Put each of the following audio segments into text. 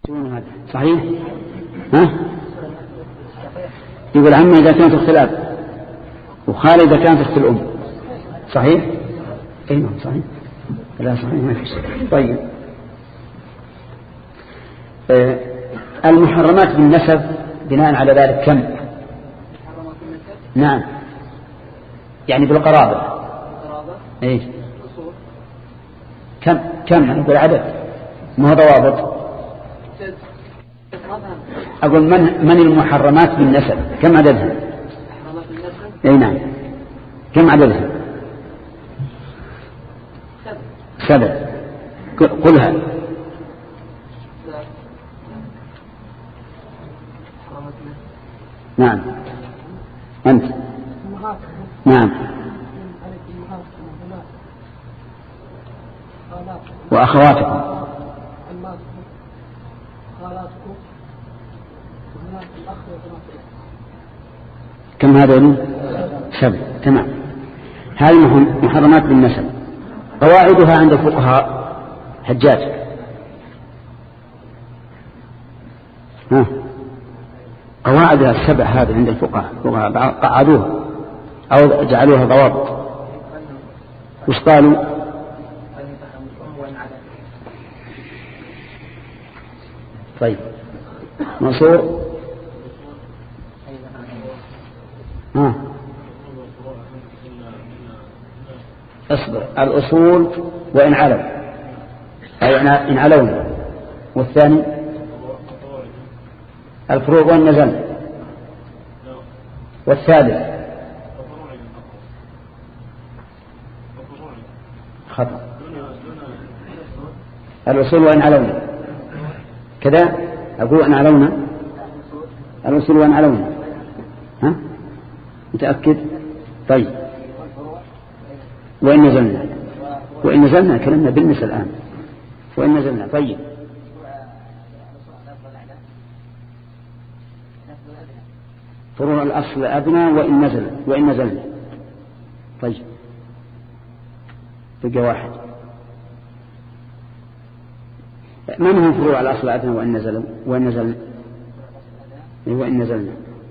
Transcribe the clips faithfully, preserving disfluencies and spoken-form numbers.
صحيح؟ ها؟ يقول عمي إذا كانت أخت الأب وخالي إذا كانت أخت الأم. صحيح؟ أي نعم صحيح. لا صحيح ما في شيء. طيب آه المحرمات بالنسب بناء على ذلك كم؟ نعم يعني بالقرابة. ايه كم كم يعني بالعدد ما هو ضوابط. أقول من من المحرمات بالنسب كم عددها؟ اي نعم كم عددها؟ سبع. قلها. نعم أنت. نعم وأخواتكم. كم هذين؟ سبع. تمام. هذه محرمات بالنسب. قواعدها عند الفقهاء حجاج. ها قواعدها السبع هذه عند الفقهاء قعدوها أو جعلوها ضوابط. وش قالوا؟ طيب منصور. ها اصبر. الأصول وإن علوا أي إن علونا. والثاني الفروع وإن نزل. والثالث خطأ. الأصول وإن علونا كذا. أقول إن علونا الأصول وإن علونا. ها متأكد؟ طيب وإن نزلنا. وإن نزلنا كلمنا بالنسبة الآن. وإن نزلنا. طيب فروع الأصل أدنى وإن نزل وإن نزلنا. طيب بقى واحد. من هم فروع الأصل أدنى وإن نزل وإن نزلنا؟ وإن نزلنا.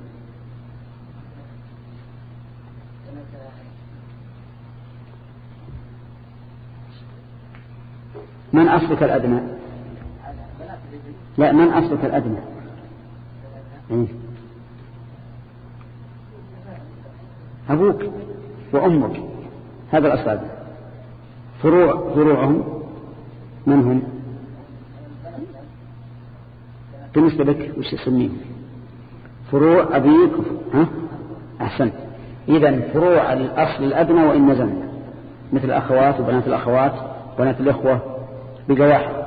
من أصلك الأدنى؟ لا من أصلك الأدنى؟ إيه؟ أبوك وأمك هذا الأصل. فروع فروعهم من هم بالنسبة لك؟ وش يسميهم؟ فروع أبيك. ها أحسنت. إذن فروع الأصل الأدنى وإن نزلنا مثل الأخوات وبنات الأخوات وبنات الإخوة. بقى واحد.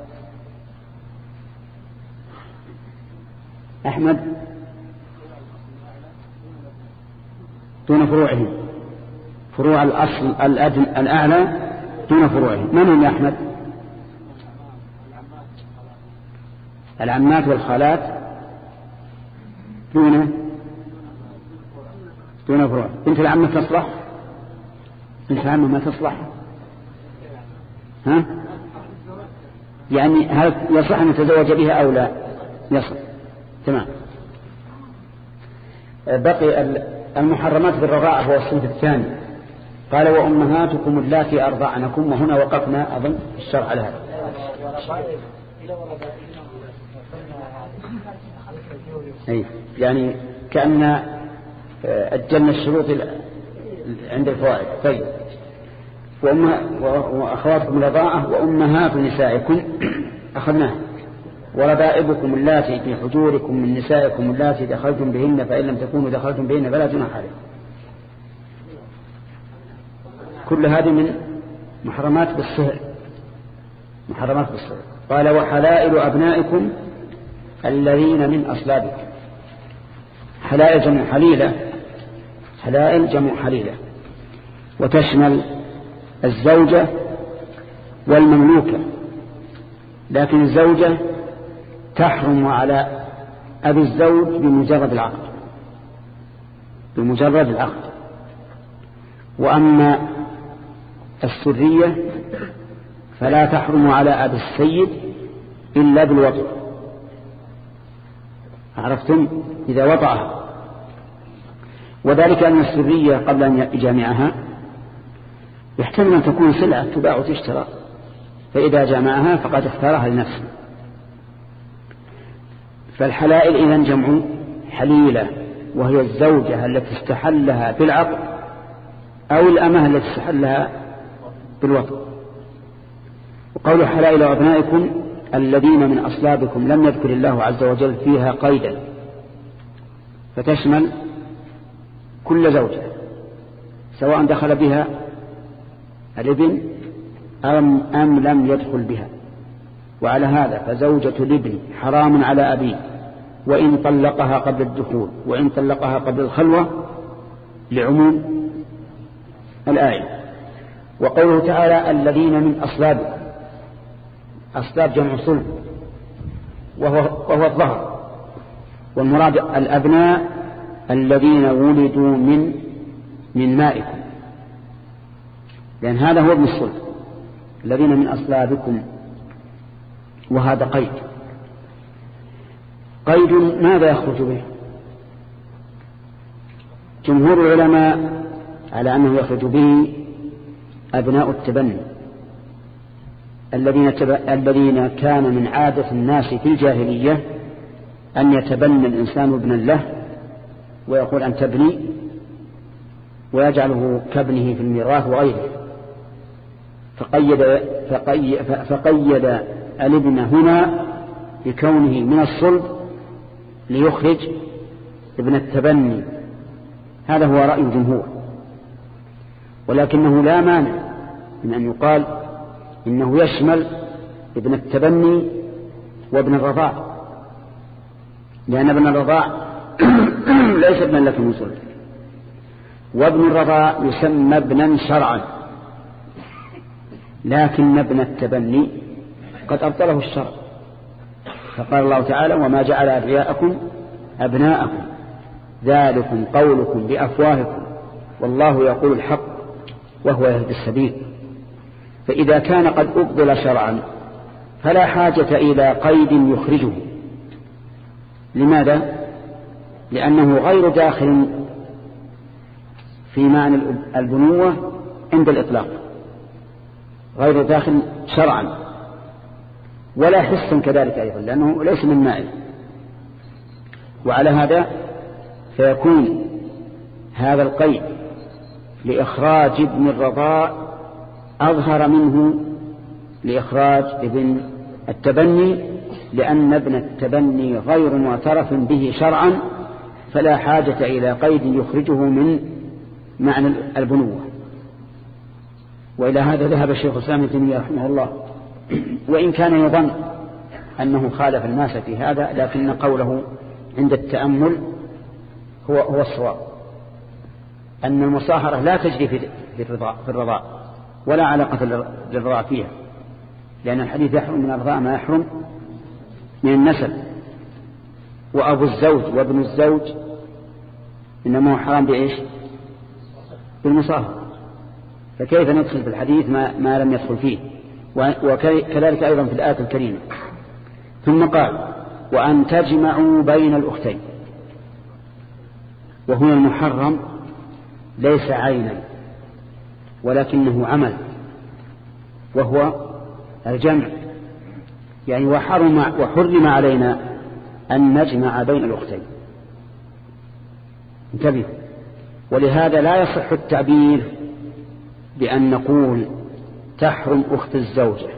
أحمد دون فروعهم. فروع الأصل الأدنى الأعلى دون فروعهم. من هم يا أحمد؟ العمات والخالات دون دون فروع. بنت العمة تصلح؟ بنت العمة ما تصلح. ها يعني هل يصح أن يتزوج بها أو لا؟ يصح. تمام. بقي المحرمات بالرضاعة هو الصنف الثاني. قال وأمهاتكم اللاتي أرضعنكم. وهنا وقفنا أظن الشرع على هذا. أي يعني كأن أجلنا الشروط عند الفوائد. طيب وأخواتكم الرضاعة وأمهات نسائكم أخذناه. وربائبكم اللاتي في حجوركم من نسائكم اللاتي دخلتم بهن فإن لم تكونوا دخلتم بهن فلا جناح عليكم. كل هذه من محرمات بالصهر. محرمات بالصهر. قال وحلائل أبنائكم الذين من أصلابكم. حلائل جمع حليلة. حلائل جمع حليلة وتشمل الزوجة والمملوكة. لكن الزوجة تحرم على أبي الزوج بمجرد العقد. بمجرد العقد. وأما السرية فلا تحرم على أبي السيد إلا بالوطء. عرفتم؟ إذا وضعها. وذلك أن السرية قبل أن يجامعها يحتمل أن تكون سلعة تباع وتشترى، فإذا جامعها فقد اختارها لنفسه. فالحلائل إذن جمع حليلة، وهي الزوجة التي استحلها بالعقد أو الأمة التي استحلها بالوطن. وقول حلائل أبنائكم الذين من أصلابكم لم يذكر الله عز وجل فيها قيدا، فتشمل كل زوجة سواء دخل بها الابن أم, أم لم يدخل بها. وعلى هذا فزوجة الابن حرام على أبيه وإن طلقها قبل الدخول وإن طلقها قبل الخلوة لعموم الآية. وقوله تعالى الذين من أصلابكم، أصلاب جمع صلب وهو, وهو الظهر، والمراد الأبناء الذين ولدوا من من مائكم، لأن هذا هو ابن الصلب، الذين من أصلابكم، وهذا قيد. قيد ماذا يخرج به؟ جمهور العلماء على أنه يخرج به أبناء التبني الذين الذين كان من عادة الناس في الجاهلية أن يتبنى الإنسان ابنا له ويقول أن تبني ويجعله كابنه في الميراث وغيره، فقيد, فقيد, فقيد الابن هنا بكونه من الصلب ليخرج ابن التبني. هذا هو رأي الجمهور، ولكنه لا مانع من أن يقال إنه يشمل ابن التبني وابن الرضاع، لأن ابن الرضاع ليس ابنا لك من صلب، وابن الرضاع يسمى ابنا شرعا، لكن ابن التبني قد أبطله الشرع، فقال الله تعالى وما جعل أدعياءكم أبناءكم ذلكم قولكم بأفواهكم والله يقول الحق وهو يهدي السبيل. فإذا كان قد أبطل شرعا فلا حاجة إلى قيد يخرجه. لماذا؟ لأنه غير داخل في معنى البنوة عند الإطلاق، غير داخل شرعا ولا حسا كذلك أيضا، لأنه ليس من مائل. وعلى هذا فيكون هذا القيد لإخراج ابن الرضاع أظهر منه لإخراج ابن التبني، لأن ابن التبني غير معترف به شرعا، فلا حاجة إلى قيد يخرجه من معنى البنوة. وإلى هذا ذهب الشيخ الإسلام ابن تيمية رحمه الله، وإن كان يظن أنه خالف الناس في هذا، لكن قوله عند التأمل هو هو الصواب، أن المصاهرة لا تجري في الرضاع, في الرضاع ولا علاقة للرضاع فيها، لأن الحديث يحرم من الرضاع ما يحرم من النسب، وأبو الزوج وابن الزوج إنما هو حرام بإيش؟ بالمصاهرة. فكيف ندخل في الحديث ما, ما لم يدخل فيه؟ وكذلك أيضا في الآية الكريمة. ثم قال وأن تجمعوا بين الأختين، وهنا المحرم ليس عينا ولكنه عمل، وهو الجمع، يعني وحرم, وحرم علينا أن نجمع بين الأختين. انتبه، ولهذا لا يصح التعبير بأن نقول تحرم أخت الزوجة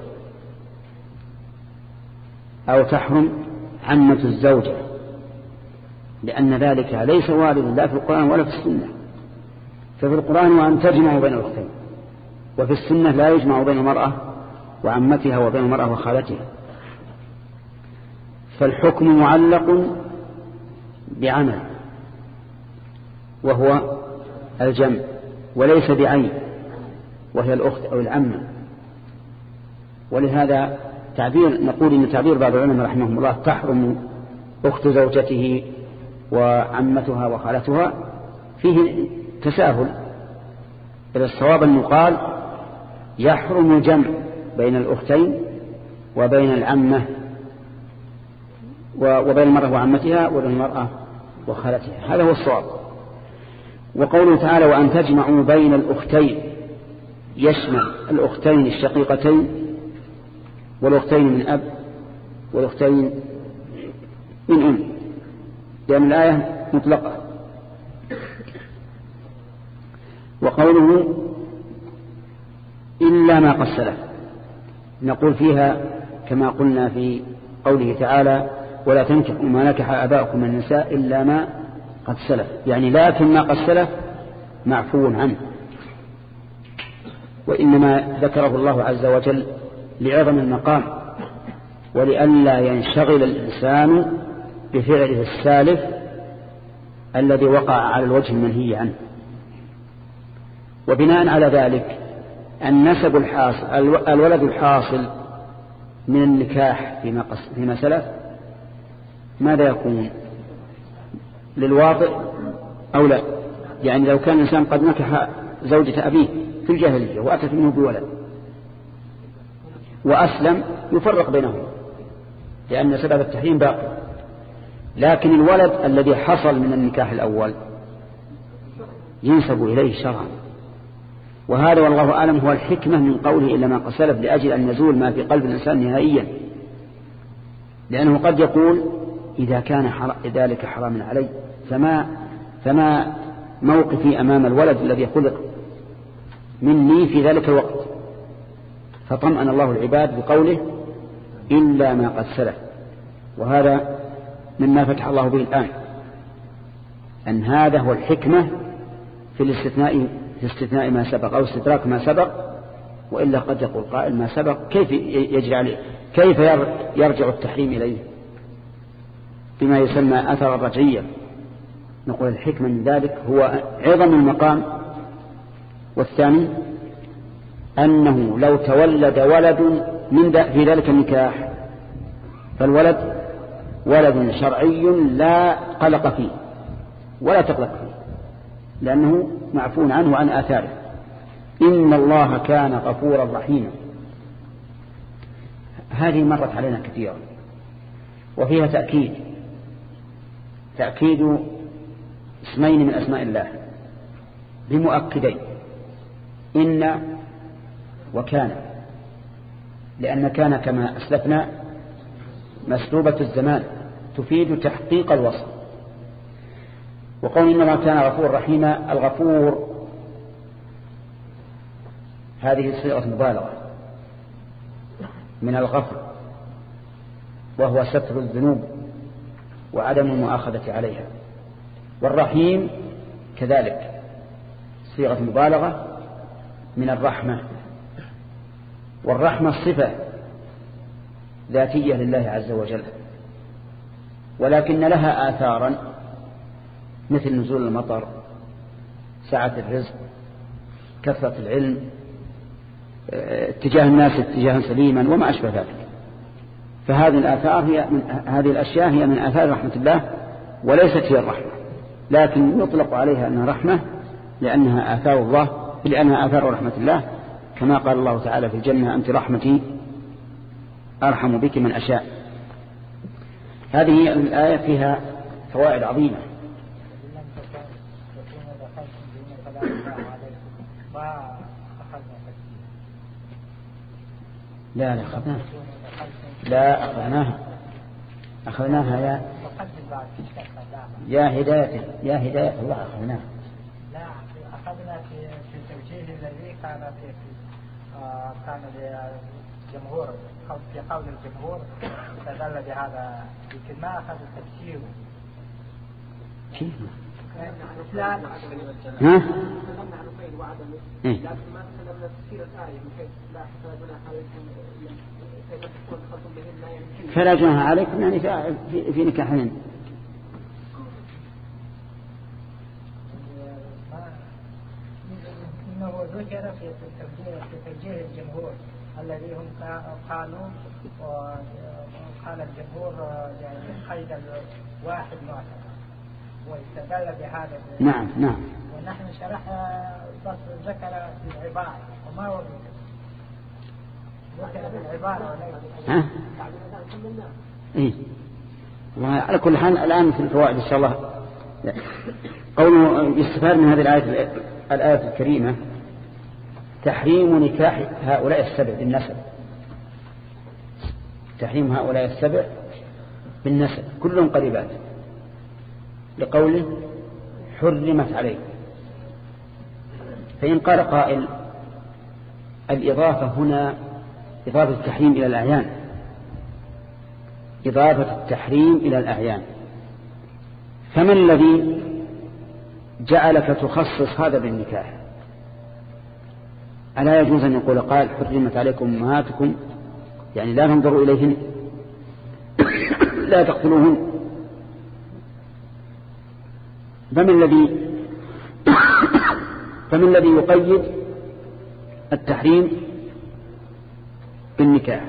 أو تحرم عمة الزوجة، لأن ذلك ليس وارد لا في القرآن ولا في السنة. ففي القرآن وأن تجمعوا بين الأختين، وفي السنة لا يجمع بين المرأة وعمتها وبين المرأة وخالتها. فالحكم معلق بعمل وهو الجمع، وليس بعين وهي الأخت أو العمة. ولهذا تعبير نقول إن تعبير بعض العلماء رحمهم الله تحرم أخت زوجته وعمتها وخالتها فيه تساهل، إلى الصواب أن يقال يحرم الجمع بين الأختين وبين العمة وبين المرأة وعمتها وبين المرأة وخالتها. هذا هو الصواب. وقوله تعالى وأن تجمعوا بين الأختين يشمل الأختين الشقيقتين والأختين من أب والأختين من أم، لأن الآية مطلقة. وقوله إلا ما قد سلف، نقول فيها كما قلنا في قوله تعالى ولا تنكحوا ما نكح آباؤكم من النساء إلا ما قد سلف، يعني لكن ما قد سلف معفو عنه، وإنما ذكره الله عز وجل لعظم المقام ولئلا ينشغل الإنسان بفعله السالف الذي وقع على الوجه المنهي عنه. وبناء على ذلك النسب الحاصل الولد الحاصل من النكاح فيما, فيما سلف ماذا يكون؟ للواطئ أو لا؟ يعني لو كان الإنسان قد نكح زوجة أبيه في الجاهلية وأتت منه بولد وأسلم يفرق بينهم لأن سبب التحريم باقي، لكن الولد الذي حصل من النكاح الأول ينسب إليه شرعا. وهذا والله أعلم هو الحكمة من قوله إلا ما قد سلف، لأجل أن يزول ما في قلب الإنسان نهائيا، لأنه قد يقول إذا كان ذلك حراما علي فما, فما موقفي أمام الولد الذي خلق مني في ذلك الوقت. فطمأن الله العباد بقوله إلا ما قد سلف، وهذا مما فتح الله به الآن، أن هذا هو الحكمة في الاستثناء في استثناء ما سبق أو استدراك ما سبق. وإلا قد يقول قائل ما سبق كيف يجري عليه، كيف يرجع التحريم إليه بما يسمى أثر الرجعية؟ نقول الحكمة من ذلك هو عظم المقام، والثاني أنه لو تولد ولد من في ذلك النكاح فالولد ولد شرعي لا قلق فيه ولا تقلق فيه، لأنه معفو عنه وعن آثاره. إن الله كان غفورا رحيما، هذه مرت علينا كثيرا وفيها تأكيد تأكيد اسمين من أسماء الله بمؤكدين إن وكان، لأن كان كما أسلفنا مسلوبة الزمان تفيد تحقيق الوصف. وقول إنما كان غفور رحيما، الغفور هذه صيغة مبالغة من الغفر، وهو ستر الذنوب وعدم المؤاخذة عليها. والرحيم كذلك صيغة مبالغة من الرحمة، والرحمة صفة ذاتية لله عز وجل، ولكن لها آثارا مثل نزول المطر، سعة الرزق، كثرة العلم، اتجاه الناس اتجاها سليما وما أشبه ذلك. فهذه الآثار هي من هذه الأشياء هي من آثار رحمة الله وليست هي الرحمة، لكن يطلق عليها أنها رحمة لأنها آثار الله، لأنها آثار رحمة الله، كما قال الله تعالى في الجنة أنت رحمتي أرحم بك من أشاء. هذه الآية فيها فوائد عظيمة. لا لا أخذناها لا أخذناها أخذناها يا يا هداية يا هداية الله أخذناها. لا أخذنا في في التوجيه الذي كان في كان للجمهور في قول الجمهور استدل بهذا، لكن ما أخذ التفسير. كيف؟ لا ها؟ لكن ما تكلمنا تفسير الآية من حيث لا حساب جناح عليكم كيف تكون خلطم بهن لا يمكن فلا جناح عليكم يعني في, في نكاحين. إنه ذكر في توجيه في توجيه الجمهور الذي هم قالوا، وقال الجمهور يعني قيد الواحد معتبر واستدل بهذا. نعم نعم. ونحن شرحنا بس ذكر بالعبارة وما هو ذكر بالعبارة. ها؟ إيه وعلى كل حال الآن في الفوائد إن شاء الله قوله يستفاد من هذه الآية الآية الكريمة تحريم نكاح هؤلاء السبع بالنسب. تحريم هؤلاء السبع بالنسب كلهم قريبات لقوله حرمت عليكم. فإن قال قائل الإضافة هنا إضافة التحريم إلى الأعيان، إضافة التحريم إلى الأعيان، فما الذي جعلك تخصص هذا بالنكاح؟ ألا يجوز أن يقول قال حرمت عليكم أمهاتكم يعني لا تنظروا إليهن لا تقتلوهن؟ فما الذي فما الذي يقيد التحريم بالنكاح؟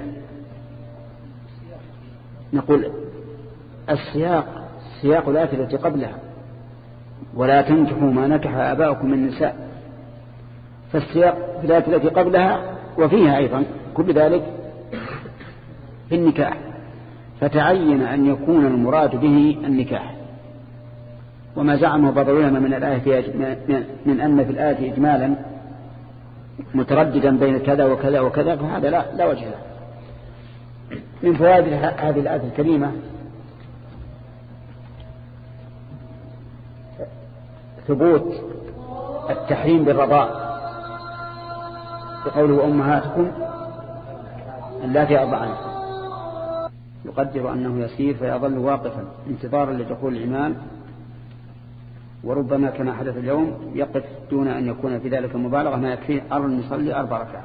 نقول السياق سياق الآية التي قبلها ولا تنكحوا ما نكح آباؤكم من النساء، فالسياق في الآية التي قبلها وفيها أيضا كل ذلك في النكاح، فتعين أن يكون المراد به النكاح. وما زعمه بعض العلماء من الآية من أن في الآية إجمالا مترددا بين كذا وكذا وكذا فهذا لا, لا وجه له. من فوائد هذه الآية الكريمة ثبوت التحريم بالرضاء بقوله أمهاتكم اللاتي أرضعنكم. يقدر أنه يسير فيظل واقفا انتظارا لدخول الإمام، وربما كما حدث اليوم يقف دون أن يكون في ذلك مبالغة ما يكفي أن يصلي أربع ركعات.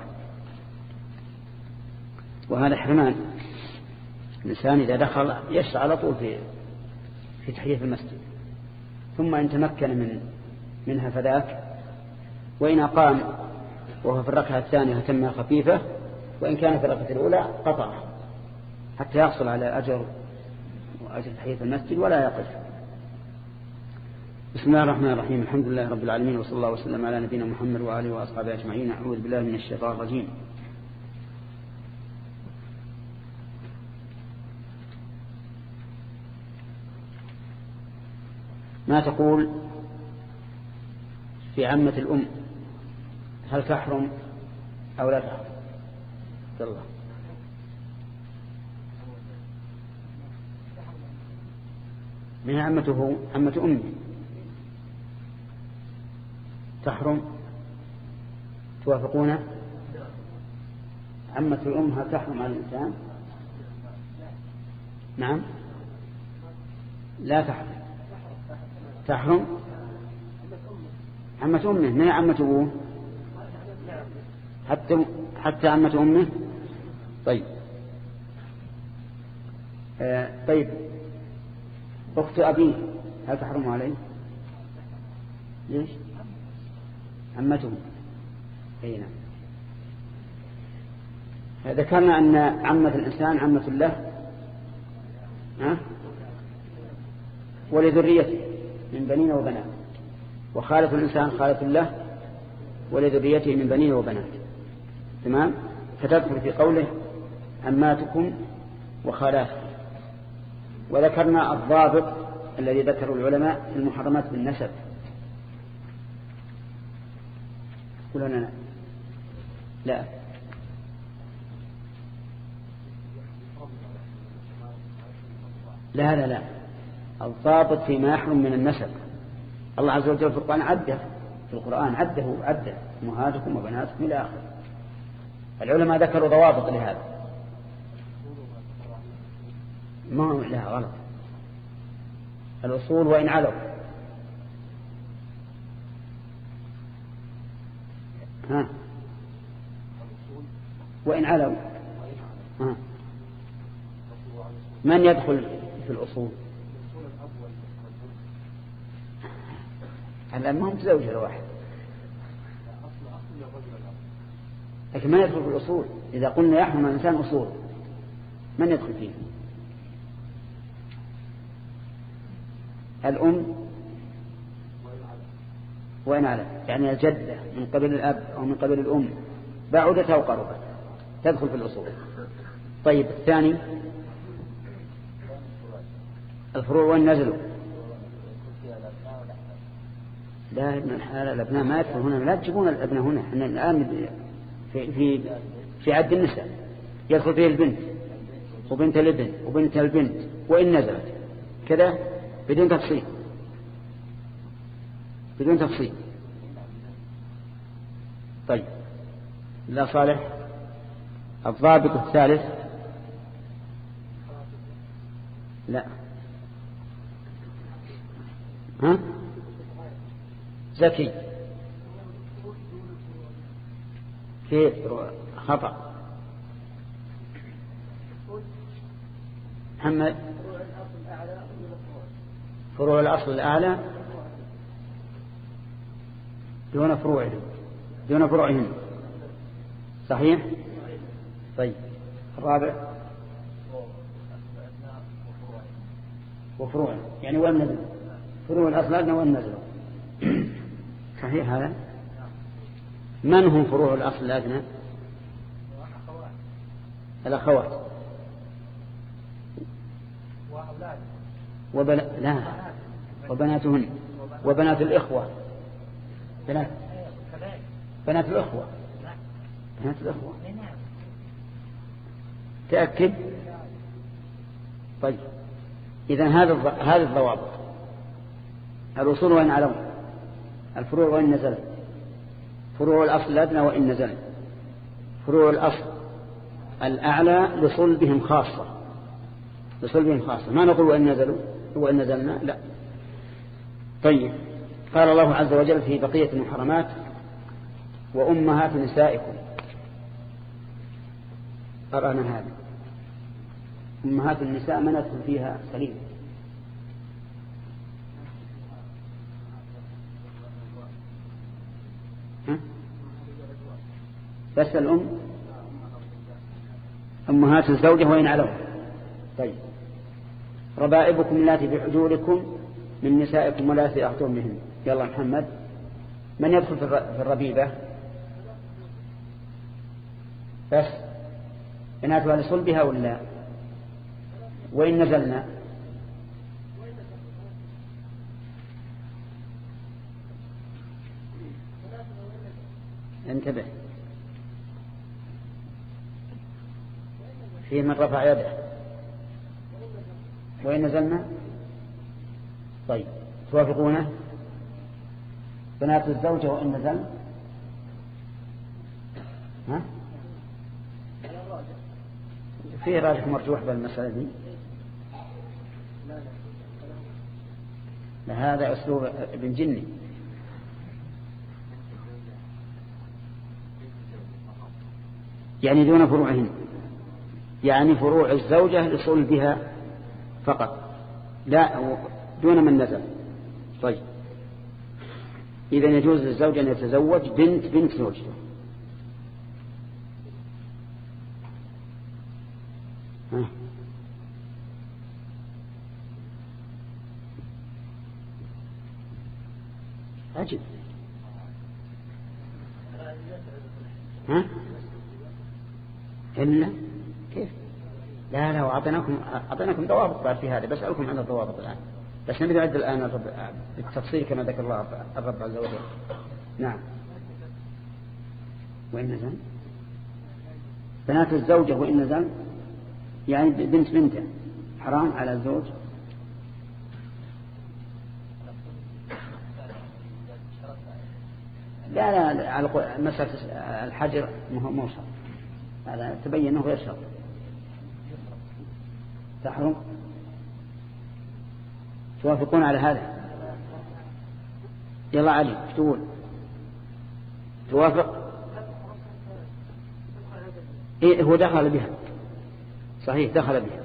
وهذا حرمان. الإنسان إذا دخل يشرع على طول في في تحية المسجد، ثم إن تمكن من منها فذاك، وإن أقام وهو في الركعة الثانية تم خفيفة، وإن كان في الركعة الأولى قطع حتى يحصل على أجر وأجر تحية المسجد ولا يقف. بسم الله الرحمن الرحيم. الحمد لله رب العالمين، وصلى الله وسلم على نبينا محمد وآله وأصحابه أجمعين. أعوذ بالله من الشيطان الرجيم. ما تقول في عمة الأم؟ هل تحرم أو لا تحرم؟ الله من عمته عمة أمه تحرم؟ توافقون؟ عمة الأم هل تحرم على الإنسان؟ نعم لا تحرم. تحرم عمة أمه من عمة أبوه حتى حتى عمة أمه. طيب آه طيب أخت أبيه هل تحرم عليه؟ ليش؟ عمته. أي نعم. ذكرنا أن عمة الإنسان عمة له ها ولذريته من بنين وبنات، وخالة الإنسان خالة له ولذريته من بنين وبنات. تمام. فتدخل في قوله عماتكم وخالاتكم. وذكرنا الضابط الذي ذكره العلماء في المحرمات بالنسب. قلنا لا لا لا لا الضابط فيما يحرم من النسب. الله عز وجل في القرآن عده في القرآن عده عده أمهاتكم وبناتكم إلى آخره. العلماء ذكروا ضوابط لهذا. ما هو لا غلط. الأصول وإن علوا ها وإن علوا ها من يدخل في الأصول؟ الآن ما هم تزوج الواحد، لكن ما يدخل في الأصول. إذا قلنا يحرم الإنسان أصول من يدخل فيه؟ الأم وإن على يعني الجدة من قبل الأب أو من قبل الأم بعدت أو قربت تدخل في الأصول. طيب الثاني الفروع وين نزلوا؟ لا ابن الحلال الأبناء ما يدخل هنا، لا تجيبون الأبناء هنا. احنا الآن في في في عد النساء يدخل فيه البنت وبنت الابن وبنت البنت وإن نزلت كذا بدون تفصيل، بدون تفصيل. طيب لا صالح. الضابط الثالث لا ها زكي كيف خطأ محمد؟ فروع الأصل الأعلى دون فروعهم دون فروعهم صحيح. طيب الرابع وفروع يعني وين نزل فروع الأصل الأدنى وين نزل صحيح هذا. من هم فروع الأصل الأدنى؟ الأخوات وبل... لا وبناتهن وبنات الإخوة بنات بنات الأخوة بنات الأخوة تأكد. طيب إذن هذا هذه الضوابط. الأصول وإن علوا، الفروع وإن نزلت، فروع الأصل الأدنى وإن نزلت، فروع الأصل الأعلى لصلبهم خاصة لصلبهم خاصة، ما نقول وإن نزلوا وإن نزلنا لا. طيب قال الله عز وجل في بقية المحرمات وأمهات نسائكم. قرأنا هذا أمهات النساء ما ندخل فيها سليم. ها؟ بس الأم أمهات الزوجة وإن علوا. طيب ربائبكم اللاتي في حجوركم من نسائكم واللاتي أخذتم منهن. يلا محمد من يدخل في الربيبة؟ بس بناتها لصلبها ولا وإن نزلنا؟ انتبه في من رفع يده وإن نزلنا. طيب توافقونه؟ بنات الزوجة وإن نزل ها فيه راجح مرجوح بالمسألة دي. هذا أسلوب ابن جني. يعني دون فروعهن، يعني فروع الزوجة لصلبها فقط لا دون من نزل. طيب إذن يجوز للزوج أن يتزوج بنت بنت زوجته. ها. عجب. ها إلا كيف؟ لا لا وأعطيناكم أعطيناكم ضوابط بعد في هذا، بسألكم عن الضوابط الآن، بس نبي نعد الآن بالتفصيل كما ذكر الله الرب عز وجل. نعم وإن نزل بنات الزوجة وإن نزل يعني بنت بنته حرام على الزوج. لا لا على مسألة الحجر مو شرط، هذا تبين أنه غير شرط. تحرم. توافقون على هذا؟ يلا علي تقول توافق؟ إيه هو دخل بها صحيح دخل بها.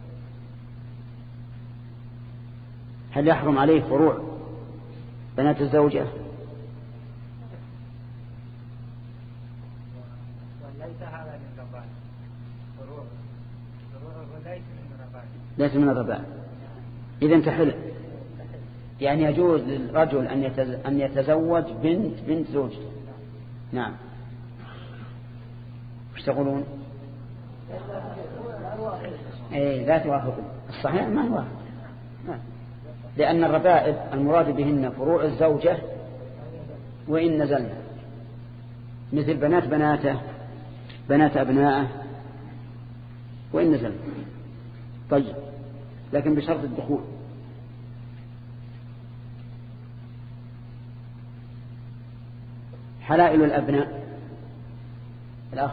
هل يحرم عليه فروع بنات الزوجة؟ ليس من الرباء. إذن تحل، يعني يجوز للرجل أن يتزوج بنت بنت زوجته. نعم وش تقولون؟ ايه لا توافقون. الصحيح ما يوافق، لأن الربائب المراد بهن فروع الزوجة وإن نزلنا، مثل بنات بناته، بنات أبناءه، وإن نزلنا. طيب، لكن بشرط الدخول. حلائل الأبناء الأخ،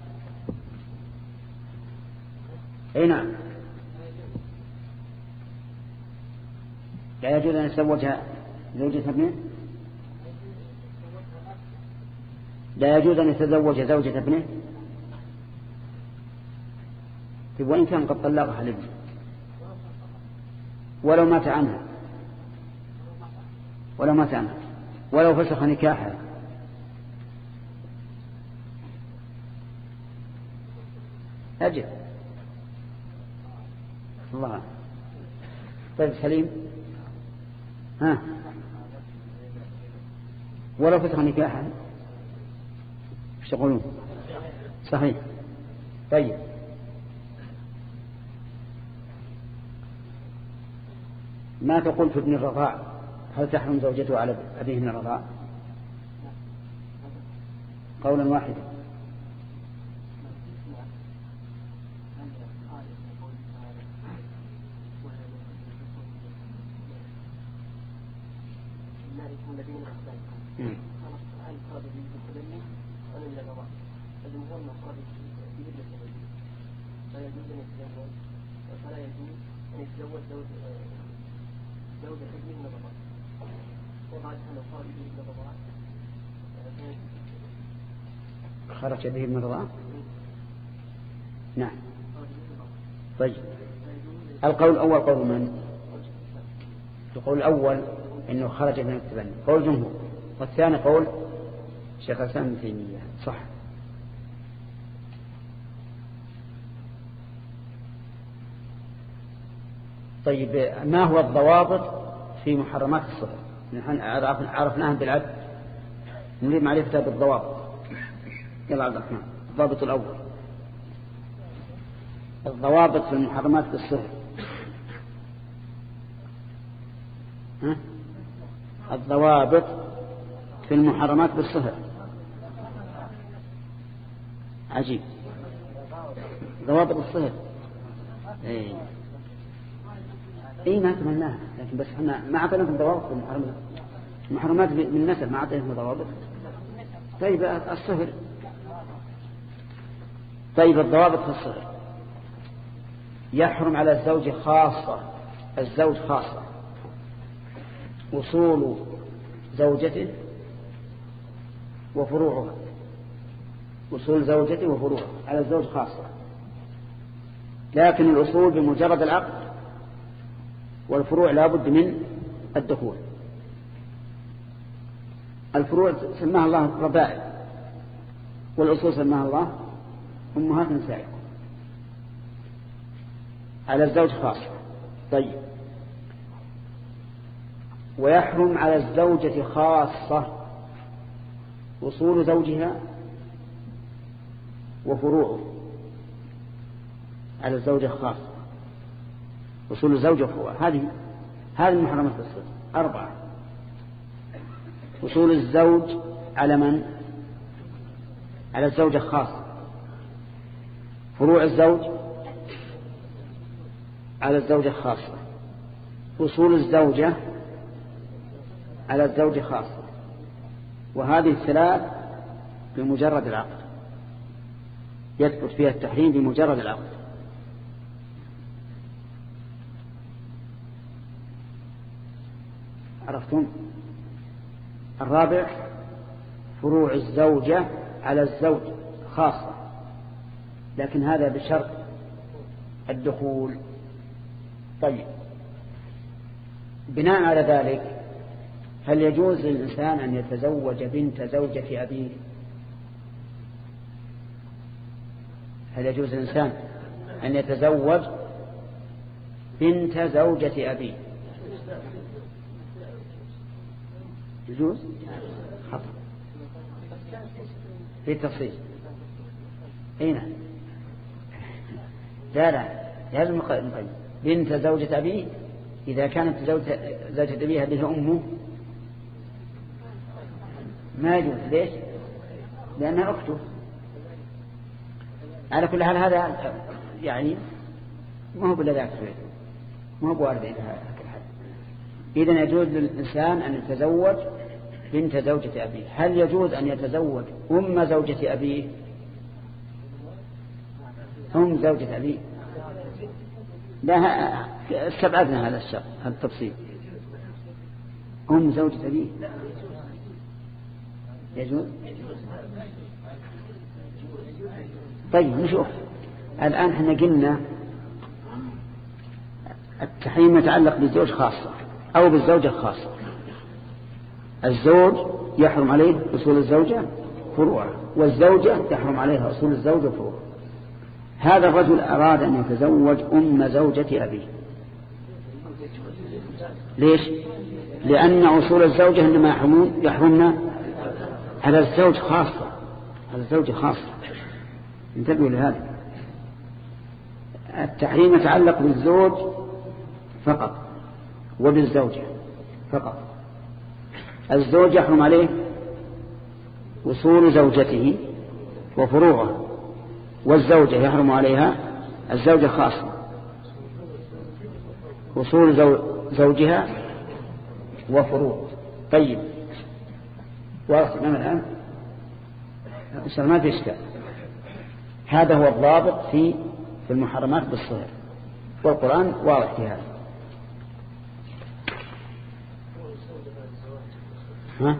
أي نعم، لا يجوز أن يتزوجها زوجة ابنه، لا يجوز أن يتزوج زوجة ابنه، وإن كان قد طلقها لابنه ولو مات عنها، ولو مات عنها ولو فسخ نكاحها. أجل الله. طيب سليم، ها، ولو فسخ نكاحها ايش تقولون؟ صحيح. طيب، ما تقول في ابن الرضاع؟ هل تحرم زوجته على أبيه من الرضاع؟ قولا واحدا. خرج به من الرضاعة. نعم. طيب، القول الأول قول من؟ القول الأول إنه خرج من التبني، قول جمهور. والثاني قول شيخ الإسلام ابن تيمية. صح. طيب، ما هو الضوابط في محرمات الصفر؟ نحن عرفناها بالعد، نريد معرفتها بالضوابط. يلا عبد الرحمن، الضابط الأول، الضوابط في المحرمات بالصفر. ها؟ الضوابط في المحرمات بالصفر. عجيب، ضوابط الصفر. اي اي ما كملناها، لكن بس احنا ما اعطيناكم ضوابط في المحرمات. المحرمات من نسب ما اعطيناكم ضوابط. طيب الصفر. طيب، الضوابط في الصفر: يحرم على الزوج خاصة، الزوج خاصة، وصول زوجته وفروعها، وصول زوجته وفروعها على الزوج خاصة، لكن الأصول بمجرد العقد، والفروع لا بد من الدخول. الفروع سماها الله ربائب، والأصول سماها الله أمهات نسائكم، على الزوج خاصة. طيب، ويحرم على الزوجة خاصة وصول زوجها وفروعه، على الزوجة خاصة وصول الزوجة وفروعه. هذه هذه المحرمات بالصفر أربعة: وصول الزوج على من؟ على الزوجة خاصة. فروع الزوج على الزوجة خاصة. وصول الزوجة على الزوجة خاصة. وهذه الثلاث بمجرد العقد، يثبت فيها التحريم بمجرد العقد. عرفتم؟ الرابع: فروع الزوجة على الزوج خاصة، لكن هذا بشرط الدخول. طيب، بناء على ذلك هل يجوز للإنسان أن يتزوج بنت زوجة أبيه؟ هل يجوز للإنسان أن يتزوج بنت زوجة أبيه؟ يجوز؟ خطأ في التفصيل. أين؟ لا لا لازم نقيم بنت زوجة أبيه إذا كانت زوجة أبيه هذه أمه ما يجوز. ليش؟ لأنها أخته. على كل حال هذا يعني ما هو بالذات ما هو بوارد إلى هذا الحد. إذن يجوز للإنسان أن يتزوج بنت زوجة أبيه. هل يجوز أن يتزوج أم زوجة أبيه؟ أم زوجة أبيه لا، استبعدنا هذا الشرط، هذا التفصيل. أم زوجة أبيه يجوز. طيب نشوف الآن احنا قلنا التحريم يتعلق بالزوج خاصة أو بالزوجة خاصة. الزوج يحرم عليه أصول الزوجة فروعها، والزوجة يحرم عليها أصول الزوجة فروعها. هذا الرجل أراد أن يتزوج أم زوجة أبيه. ليش؟ لأن أصول الزوجة إنما يحرمون يحرمنا على الزوج خاصة، على الزوج خاصة. انتبهوا لهذا. التحريم يتعلق بالزوج فقط وبالزوجة فقط. الزوج يحرم عليه أصول زوجته وفروعها، والزوجة يحرم عليها الزوجة خاصة أصول زوجها وفروع. طيب واضح لنا الآن إن شاء الله ما في إشكال. هذا هو الضابط في في المحرمات بالصهر، والقرآن واضح في هذا. ها؟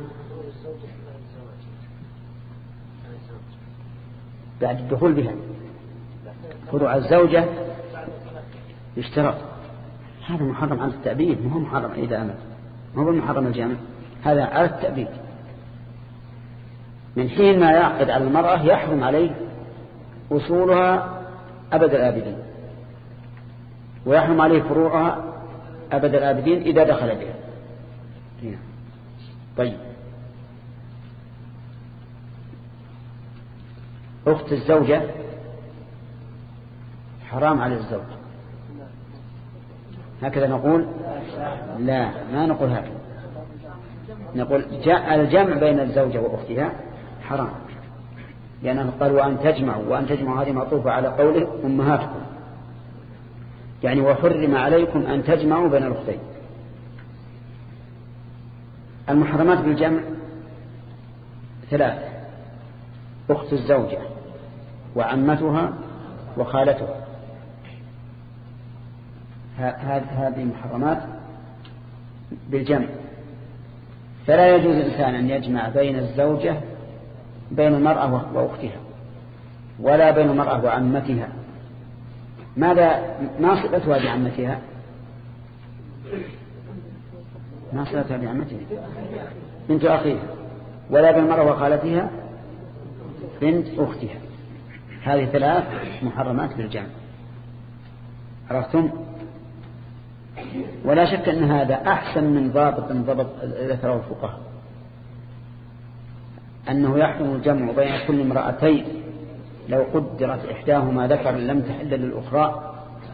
بعد الدخول بها فروع الزوجة يشترط. هذا محرم على التأبيد، ما هو محرم إذا أمل، ما هو المحرم الجامع، هذا على التأبيد. من حين ما يعقد على المرأة يحرم عليه أصولها أبد الآبدين، ويحرم عليه فروعها أبد الآبدين إذا دخل بها. طيب أخت الزوجة حرام على الزوج، هكذا نقول؟ لا، ما نقول هكذا. نقول الجمع بين الزوجة وأختها حرام، لأنه قال وأن تجمعوا، وأن تجمعوا هذه معطوفة على قوله أمهاتكم، يعني وحرم عليكم أن تجمعوا بين الأختين. المحرمات بالجمع ثلاث: أخت الزوجة وعمتها وخالتها. هذه محرمات بالجمع. فلا يجوز الإنسان أن يجمع بين الزوجة بين المرأة وأختها، ولا بين المرأة وعمتها. ماذا ما صفتها بعمتها؟ ما صفتها بعمتها بنت أخيها، ولا بين المرأة وخالتها بنت أختها. هذه ثلاث محرمات بالجمع. عرفتم؟ ولا شك أن هذا أحسن من ضابط من ضبط ذكره الفقهاء، أنه يحرم الجمع بين كل امرأتين لو قدرت إحداهما ذكر لم تحل للأخرى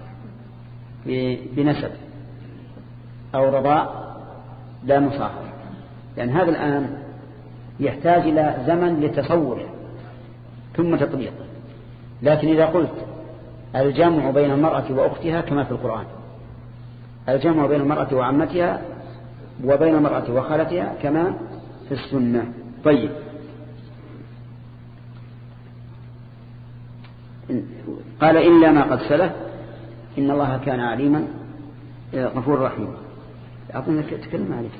بنسب أو رضاء لا مصاهر، لأن هذا الآن يحتاج إلى زمن لتصوره ثم تطبيقه. لكن إذا قلت الجمع بين المرأة وأختها كما في القرآن، الجمع بين المرأة وعمتها وبين المرأة وخالتها كما في السنة. طيب قال إلا ما قد سلف إن الله كان عليما غفور رحيم. أعطينا تكلم عليك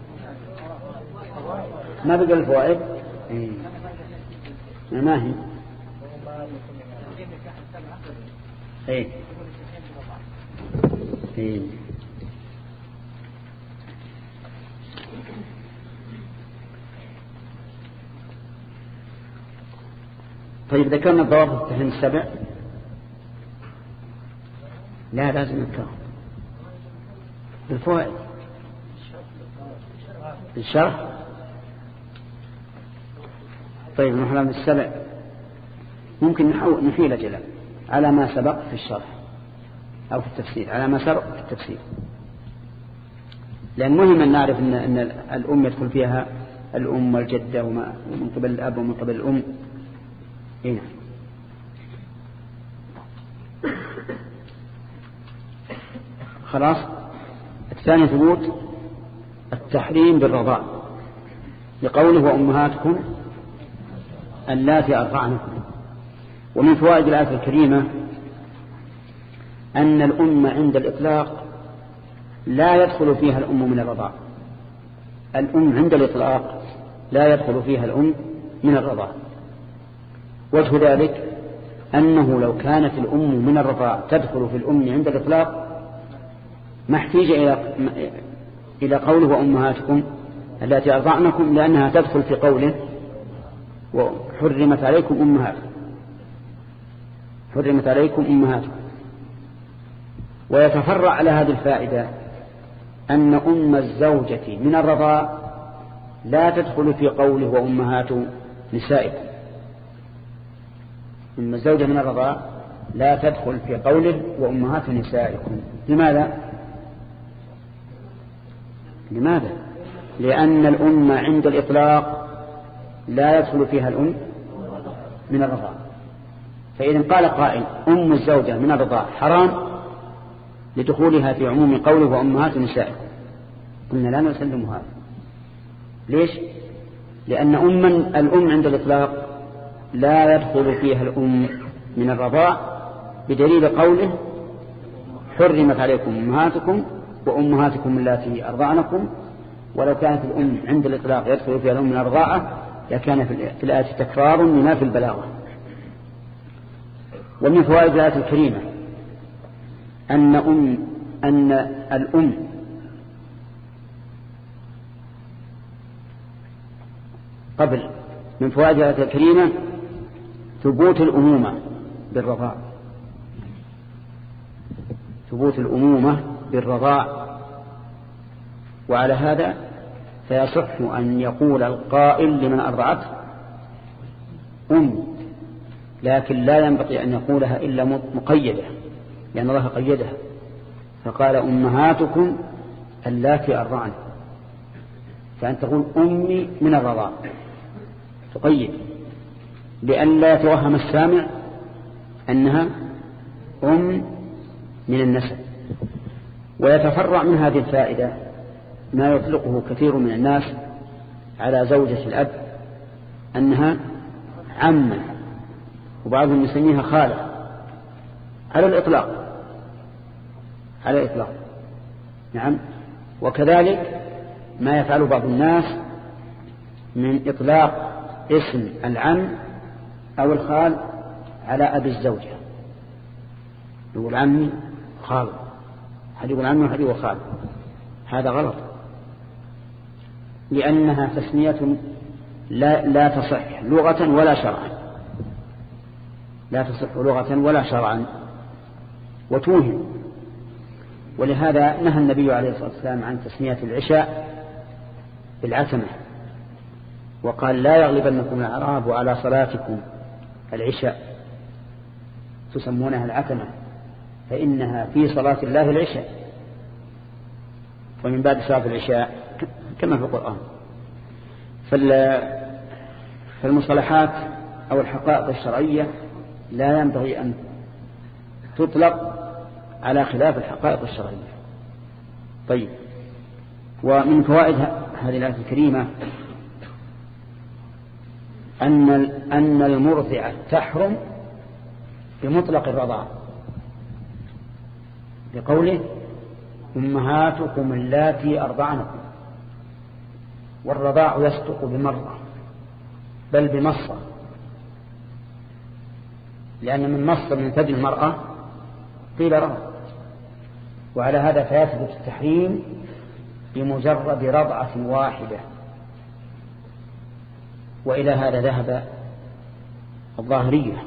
ما بقى الفوائد إيه. ما هي ايه ايه طيب ذكرنا ضوابط التحريم السبع، لا لازم نذكرهم بالفوائد الشرح. طيب المحرمات السبع ممكن نحيل أجلا على ما سبق في الشرح أو في التفسير، على ما سبق في التفسير. لأن مهم أن نعرف أن, أن الأم يدخل فيها الأم والجدة ومن قبل الأب ومن قبل الأم. هنا خلاص. الثاني ثبوت التحريم بالرضاع لقوله وأمهاتكم اللاتي أرضعنكم. ومن فوائد الآية الكريمة أن الأم عند الإطلاق لا يدخل فيها الأم من الرضاع. الأم عند الإطلاق لا يدخل فيها الأم من الرضاع. وجه ذلك أنه لو كانت الأم من الرضاع تدخل في الأم عند الإطلاق ما احتاج إلى إلى قوله وأمهاتكم التي أرضعنكم، لأنها تدخل في قوله وحرمت عليكم أمهاتكم حرمت عليكم أمهاتكم. ويتفرع على هذه الفائدة أن أم الزوجة من الرضاع لا تدخل في قوله وأمهات نسائكم. أم الزوجة من الرضاع لا تدخل في قوله وأمهات نسائكم. لماذا؟ لماذا؟ لأن الأم عند الإطلاق لا يدخل فيها الأم من الرضاع. فإذا قال قائل أم الزوجة من الرضاع حرام لدخولها في عموم قوله وأمهات نسائكم، قلنا لا نسلم هذا. ليش؟ لأن أم الأم عند الإطلاق لا يدخل فيها الأم من الرضاع بدليل قوله حرمت عليكم أمهاتكم وأمهاتكم اللاتي أرضعنكم. ولو كانت الأم عند الإطلاق يدخل فيها الأم من الرضاعة لكان في الآية تكرار لما في البلاغة. ومن فوائد الآية الكريمة أن أم أن الأم قبل من فوائد الآية الكريمة ثبوت الأمومة بالرضاع ثبوت الأمومة بالرضاع. وعلى هذا فيصح أن يقول القائل لمن أرضعته أم، لكن لا ينبغي أن يقولها إلا مقيدة، لأن الله قيدها فقال أمهاتكم اللاتي أرضعن، فأن تقول أمي من الرضاع تقيد لأن لا يتوهم السامع أنها أم من النسب. ويتفرع من هذه الفائدة ما يطلقه كثير من الناس على زوجة الأب أنها عمة، وبعضهم يسميها خالة على الإطلاق على الإطلاق نعم. وكذلك ما يفعل بعض الناس من إطلاق اسم العم أو الخال على أبي الزوجة، يقول عمي خال، حد يقول عمي وحد يقول خال. هذا غلط، لأنها تسمية لا, لا تصح لغة ولا شرعا لا تصح لغة ولا شرعا وتوهم. ولهذا نهى النبي عليه الصلاة والسلام عن تسمية العشاء بالعتمة، وقال لا يغلبنكم الأعراب على صلاتكم العشاء تسمونها العتمة فإنها في صلاة الله العشاء، ومن بعد صلاة العشاء كما في القرآن. فالمصطلحات أو الحقائق الشرعية لا ينبغي أن تطلق على خلاف الحقائق الشرعية. طيب، ومن فوائد هذه الآية الكريمة أن أن المرضعة تحرم بمطلق الرضاعة لقوله أمهاتكم اللاتي أرضعنكم. والرضاع يصدق بمرة بل بمصة، لأن من مصة من ثدي المرأة قيل رضع. وعلى هذا فيثبت التحريم بمجرد رضعة واحدة. وإلى هذا ذهب الظاهرية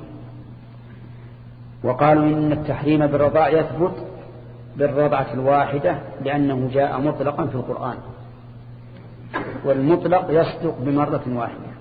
وقالوا إن التحريم بالرضاع يثبت بالرضعة الواحدة لأنه جاء مطلقا في القرآن، والمطلق يصدق بمرة واحدة.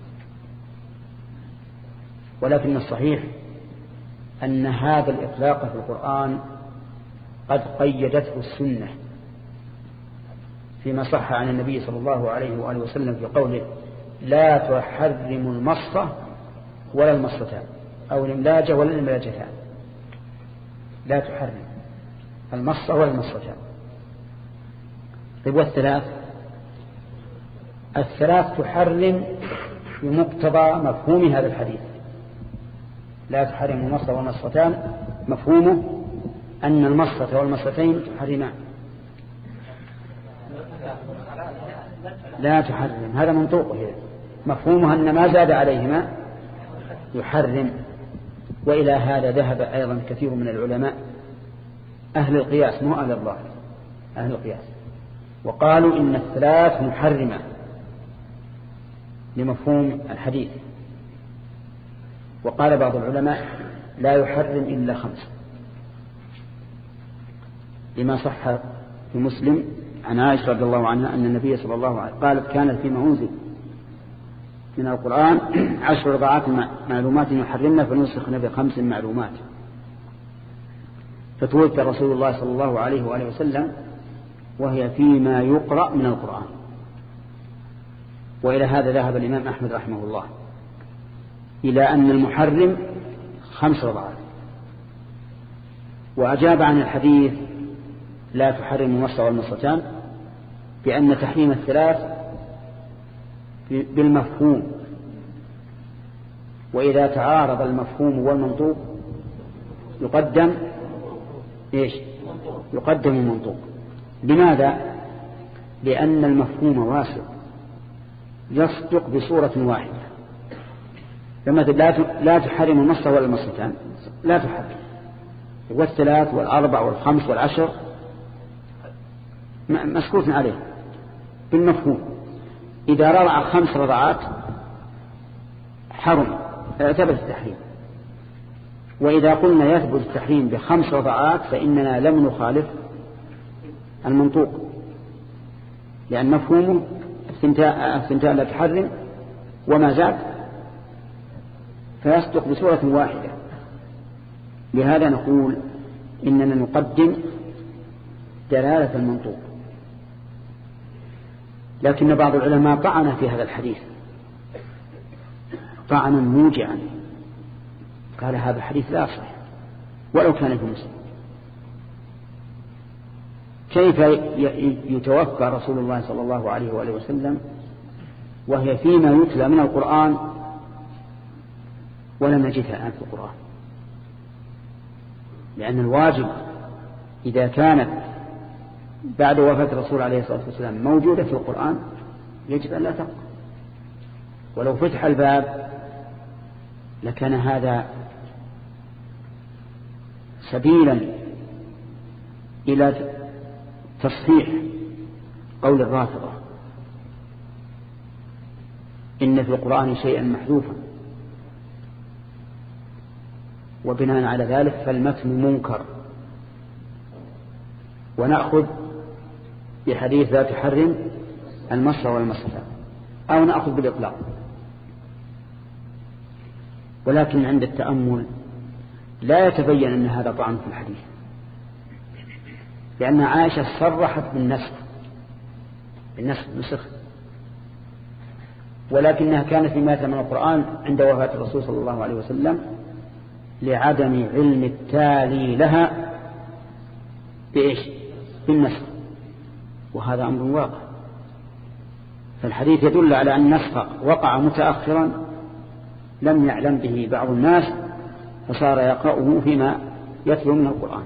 ولكن الصحيح أن هذا الإطلاق في القرآن قد قيدته السنة، فيما صح عن النبي صلى الله عليه وآله وسلم في قوله لا تحرم المصة ولا المصتان أو الإملاجة ولا الإملاجتان، لا تحرم المصة ولا المصتان. طيب والثلاث؟ الثلاث تحرم بمقتضى مفهوم هذا الحديث، لا تحرم المصة والمصتان، مفهومه أن المصة والمصتين تحرمان، لا تحرم، هذا منطوقه، مفهومها أن ما زاد عليهما يحرم. وإلى هذا ذهب أيضا كثير من العلماء أهل القياس، مو أهل الظاهر، أهل القياس، وقالوا إن الثلاث محرمة لمفهوم الحديث. وقال بعض العلماء لا يحرم إلا خمس، لما صح في مسلم عن عائشة رضي الله عنها أن النبي صلى الله عليه وسلم قالت كانت فيما أنزل من القرآن عشر رضعات معلومات يحرمنا فنسخنا بخمس معلومات. فتوفي رسول الله صلى الله عليه وآله وسلم وهي فيما يقرأ من القرآن. وإلى هذا ذهب الإمام أحمد رحمه الله إلى أن المحرم خمس رضعات. وأجاب عن الحديث لا تحرم المصة والمصتان بأن تحريم الثلاث بالمفهوم، وإذا تعارض المفهوم والمنطوق يقدم إيش؟ يقدم المنطوق. لماذا؟ لأن المفهوم واسع يصدق بصورة واحدة. فمثل لا تحرم المصة ولا المصتان، لا تحرم، والثلاث والأربع والخمس والعشر مسكوت عليه بالمفهوم. إذا رضع خمس رضعات حرم، ثبت التحريم. وإذا قلنا يثبت التحريم بخمس رضعات فإننا لم نخالف المنطوق، لأن مفهومه الثنتان لا تحرم وما زاد فيصدق بصورة واحدة. لهذا نقول إننا نقدم دلالة المنطوق. لكن بعض العلماء طعن في هذا الحديث طعنا موجعا، قال هذا الحديث لا صح ولو كان في مسلم. كيف يتوفى رسول الله صلى الله عليه وآله وسلم وهي فيما يتلى من القرآن ولم نجدها الآن في القرآن؟ لأن الواجب إذا كانت بعد وفاة الرسول عليه الصلاة والسلام موجودة في القرآن يجب أن لا تبقى. ولو فتح الباب لكان هذا سبيلا إلى تصحيح قول الرافضة إن في القرآن شيئا محذوفا، وبناء على ذلك فالمتن منكر، ونأخذ بحديث لا تحرم المصة والمصتان، أو نأخذ بالإطلاق. ولكن عند التأمل لا يتبين أن هذا طعن في الحديث، لأن عائشة صرحت بالنسخ بالنسخ نسخ، ولكنها كانت فيما يتلى من القرآن عند وفاة الرسول صلى الله عليه وسلم لعدم علم التالي لها بإيش؟ بالنسخ، وهذا أمر واقع. فالحديث يدل على أن النسخ وقع متأخرا لم يعلم به بعض الناس فصار يقرأه فيما يتلو من القرآن.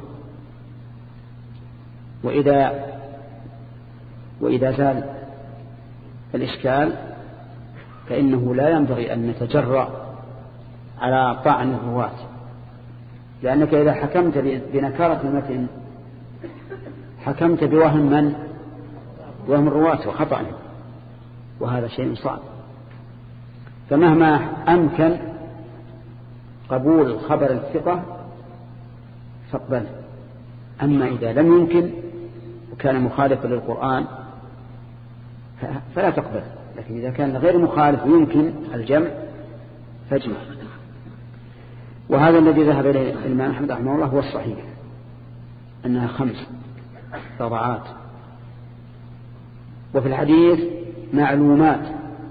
وإذا وإذا زال الإشكال فإنه لا ينبغي أن نتجرأ على طعن الرواة، لأنك إذا حكمت بنكارة المتن حكمت بوهم من؟ وهم الرواة وخطأهم، وهذا شيء صعب. فمهما أمكن قبول خبر الثقة فاقبل، أما إذا لم يمكن وكان مخالفا للقرآن فلا تقبل. لكن إذا كان غير مخالف ويمكن الجمع فاجمع. وهذا الذي ذهب إليه الإمام أحمد رحمه الله هو الصحيح، أنها خمس رضعات وفي الحديث معلومات،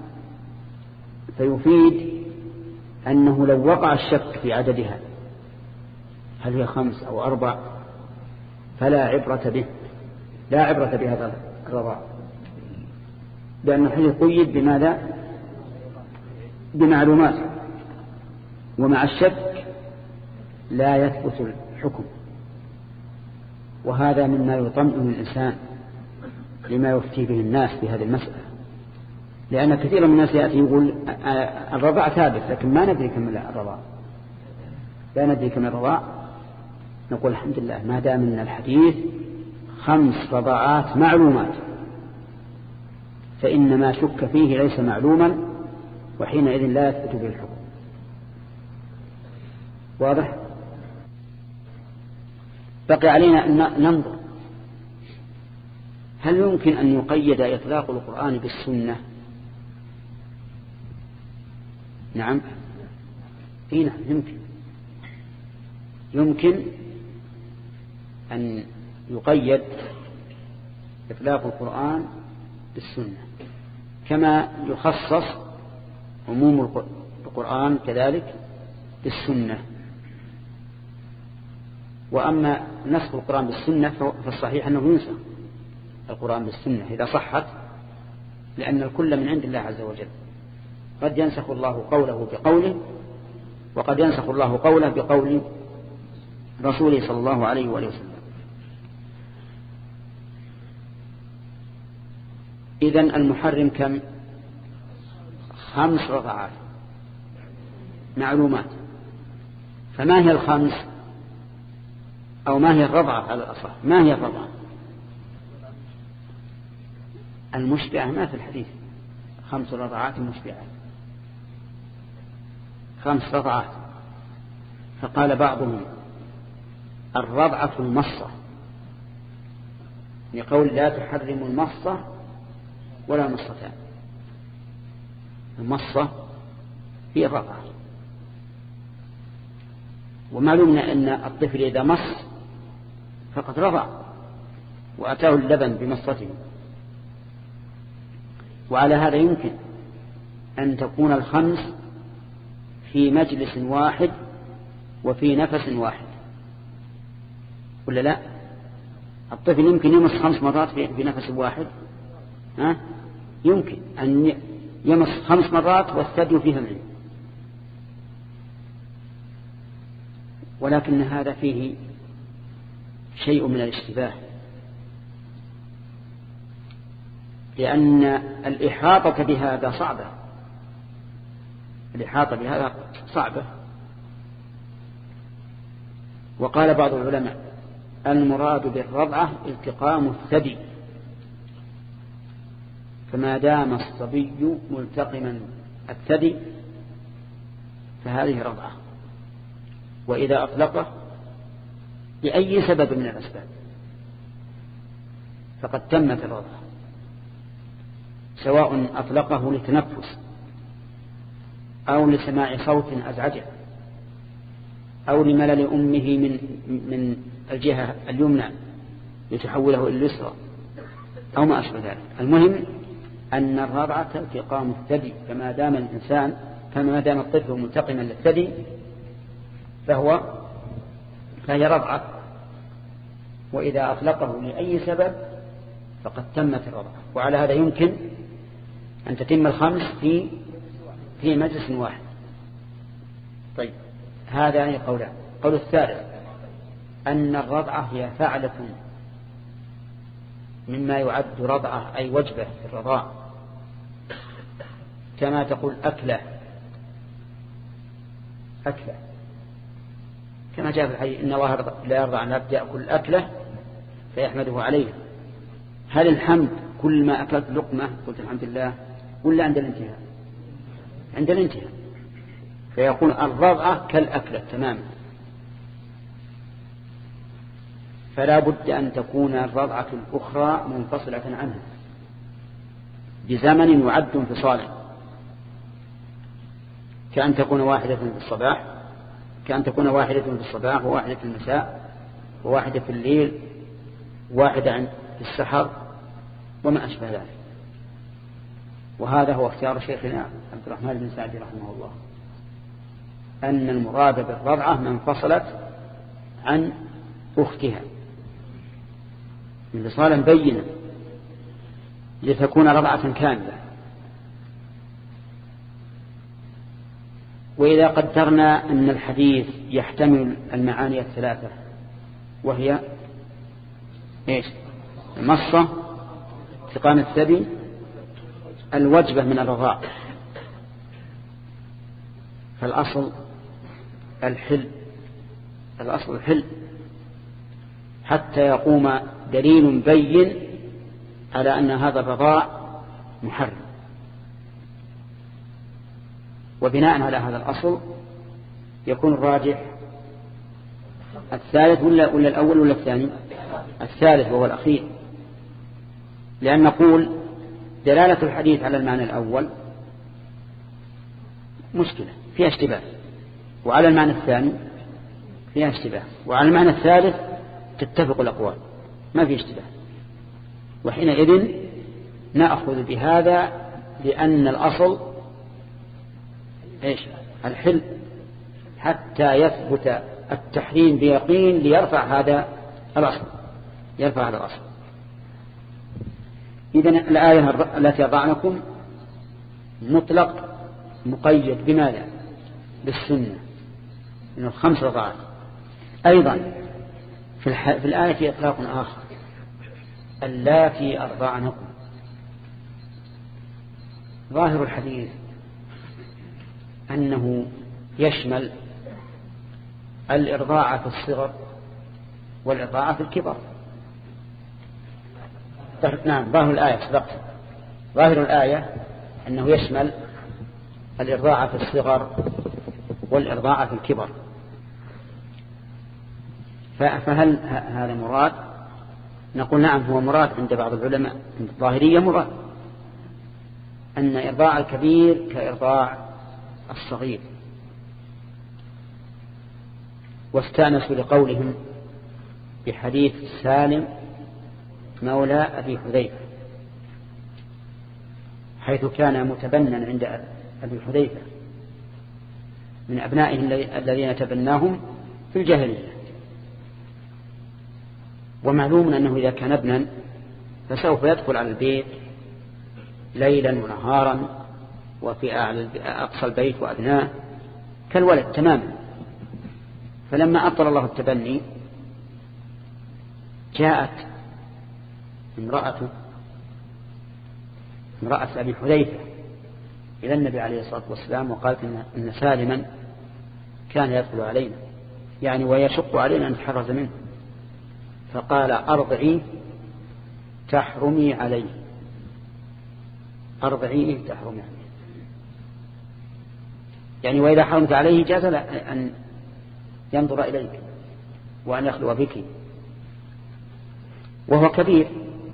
فيفيد أنه لو وقع الشك في عددها هل هي خمس أو أربع فلا عبرة به، لا عبرة بهذا الرضاع، لأن الحديث قيد بماذا؟ بمعلومات، ومع الشك لا يثبت الحكم. وهذا مما يطمئن الإنسان لما يفتي به الناس في هذه المسألة، لأن كثير من الناس يأتي يقول الرضاع ثابت لكن ما ندري كم الرضاع، لا ندري كم الرضاع. نقول الحمد لله ما دام من الحديث خمس رضاعات معلومات، فإن ما شك فيه ليس معلوما، وحينئذ لا يثبت به الحكم. واضح؟ بقي علينا أن ننظر هل يمكن أن يقيد إطلاق القرآن بالسنة؟ نعم، إيه نعم، يمكن يمكن أن يقيد إطلاق القرآن بالسنة، كما يخصص عموم القرآن كذلك بالسنة. وأما نسخ القرآن بالسنة فالصحيح أنه ينسخ القرآن بالسنة إذا صحت، لأن الكل من عند الله عز وجل، قد ينسخ الله قوله بقوله، وقد ينسخ الله قوله بقول رسوله صلى الله عليه وآله وسلم. إذن المحرم كم؟ خمس رضعات معلومات. فما هي الخمس؟ أو ما هي الرضعة على الأصح؟ ما هي الرضعة المشبعة؟ ما في الحديث خمس رضعات مشبعات، خمس رضعات. فقال بعضهم الرضعة المصة، يقول لا تحرم المصة ولا مصتان. المصة هي الرضعة، ومعلومنا أن الطفل إذا مص فقد رضع وأتاه اللبن بمصته. وعلى هذا يمكن أن تكون الخمس في مجلس واحد وفي نفس واحد، ولا لا؟ الطفل يمكن يمص خمس مرات في نفس واحد، ها؟ يمكن أن يمص خمس مرات والثدي فيها منه، ولكن هذا فيه شيء من الاشتباه، لأن الإحاطة بهذا صعبة، الإحاطة بهذا صعبة. وقال بعض العلماء المراد بالرضعة التقام الثدي، فما دام الصبي ملتقما الثدي فهذه رضعة، وإذا أطلقه لأي سبب من الأسباب فقد تمت الرضعة، سواء أطلقه لتنفس أو لسماع صوت أزعجه أو لملل أمه من من الجهة اليمنى لتحوله إلى اليسرى أو ما أشبه ذلك. المهم أن الرضعة التقام الثدي، فما دام الإنسان فما دام الطفل ملتقما للثدي فهو فهي رضعة، وإذا أطلقه لأي سبب فقد تمت الرضعة. وعلى هذا يمكن أن تتم الخمس في في مجلس واحد. طيب، هذا يعني قولان. قول الثالث أن الرضعة هي فعلة مما يعد رضعة أي وجبة في الرضاع، كما تقول أكلة أكلة، كما جاء في الحديث إن الله لا يرضى عن العبد يأكل الأكلة فيحمده عليه. هل الحمد كل ما أكلت لقمة قلت الحمد لله، ولا عند الانتهاء؟ عند الانتهاء. فيقول الرضعة كالأكلة تماما. فلا بد أن تكون الرضعة الأخرى منفصلة عنها بزمن يعد انفصالا، كأن تكون واحدة في الصباح كأن تكون واحدة في الصباح وواحدة في المساء وواحدة في الليل وواحدة في السحر وما أشبه ذلك. وهذا هو اختيار شيخنا عبد الرحمن بن سعدي رحمه الله، أن المراد بالرضعة من انفصلت عن أختها انفصالا بينا لتكون رضعة كاملة. وإذا قدرنا أن الحديث يحتمل المعاني الثلاثة وهي إيش؟ المصة، ثقان الثدي، الوجبة من الرضاع، فالأصل الحل، الأصل الحل حتى يقوم دليل بين على أن هذا الرضاع محرم. وبناء على هذا الأصل يكون الراجح الثالث ولا, ولا الأول ولا الثاني؟ الثالث وهو الأخير، لأن نقول دلالة الحديث على المعنى الأول مشكلة فيها اشتباه، وعلى المعنى الثاني فيها اشتباه، وعلى المعنى الثالث تتفق الأقوال ما في اشتباه. وحينئذ نأخذ بهذا لأن الأصل إيش؟ الحل، حتى يثبت التحريم بيقين ليرفع هذا الأصل، يرفع هذا الأصل. إذن الآية التي أضعنكم مطلق مقيد بماذا؟ بالسنة من الخمس رضعات. أيضا في, الح... في الآية إطلاق آخر، اللاتي أرضعنكم. ظاهر الحديث أنه يشمل الإرضاع في الصغر والإرضاع في الكبر. نعم، ظاهر الآية صدقت، ظاهر الآية أنه يشمل الإرضاع في الصغر والإرضاع في الكبر. فهل هذا مراد؟ نقول نعم هو مراد عند بعض العلماء، عند الظاهرية مراد أن إرضاع الكبير كإرضاع الصغير، واستأنسوا لقولهم بحديث سالم مولى أبي حذيفة، حيث كان متبنا عند أبي حذيفة من أبنائه الذين تبناهم في الجاهلية. ومعلوم أنه إذا كان ابنا فسوف يدخل على البيت ليلا ونهارا وفي أقصى البيت وأدناه كالولد تماما. فلما أبطل الله التبني جاءت امرأة امرأة أبي حذيفة إلى النبي عليه الصلاة والسلام وقالت إن سالما كان يدخل علينا يعني ويشق علينا أن نتحرز منه، فقال أرضعي تحرمي عليه، أرضعي تحرمي عليه، يعني وإذا حرمت عليه جاز أن ينظر إليك وأن يخلو بك وهو كبير.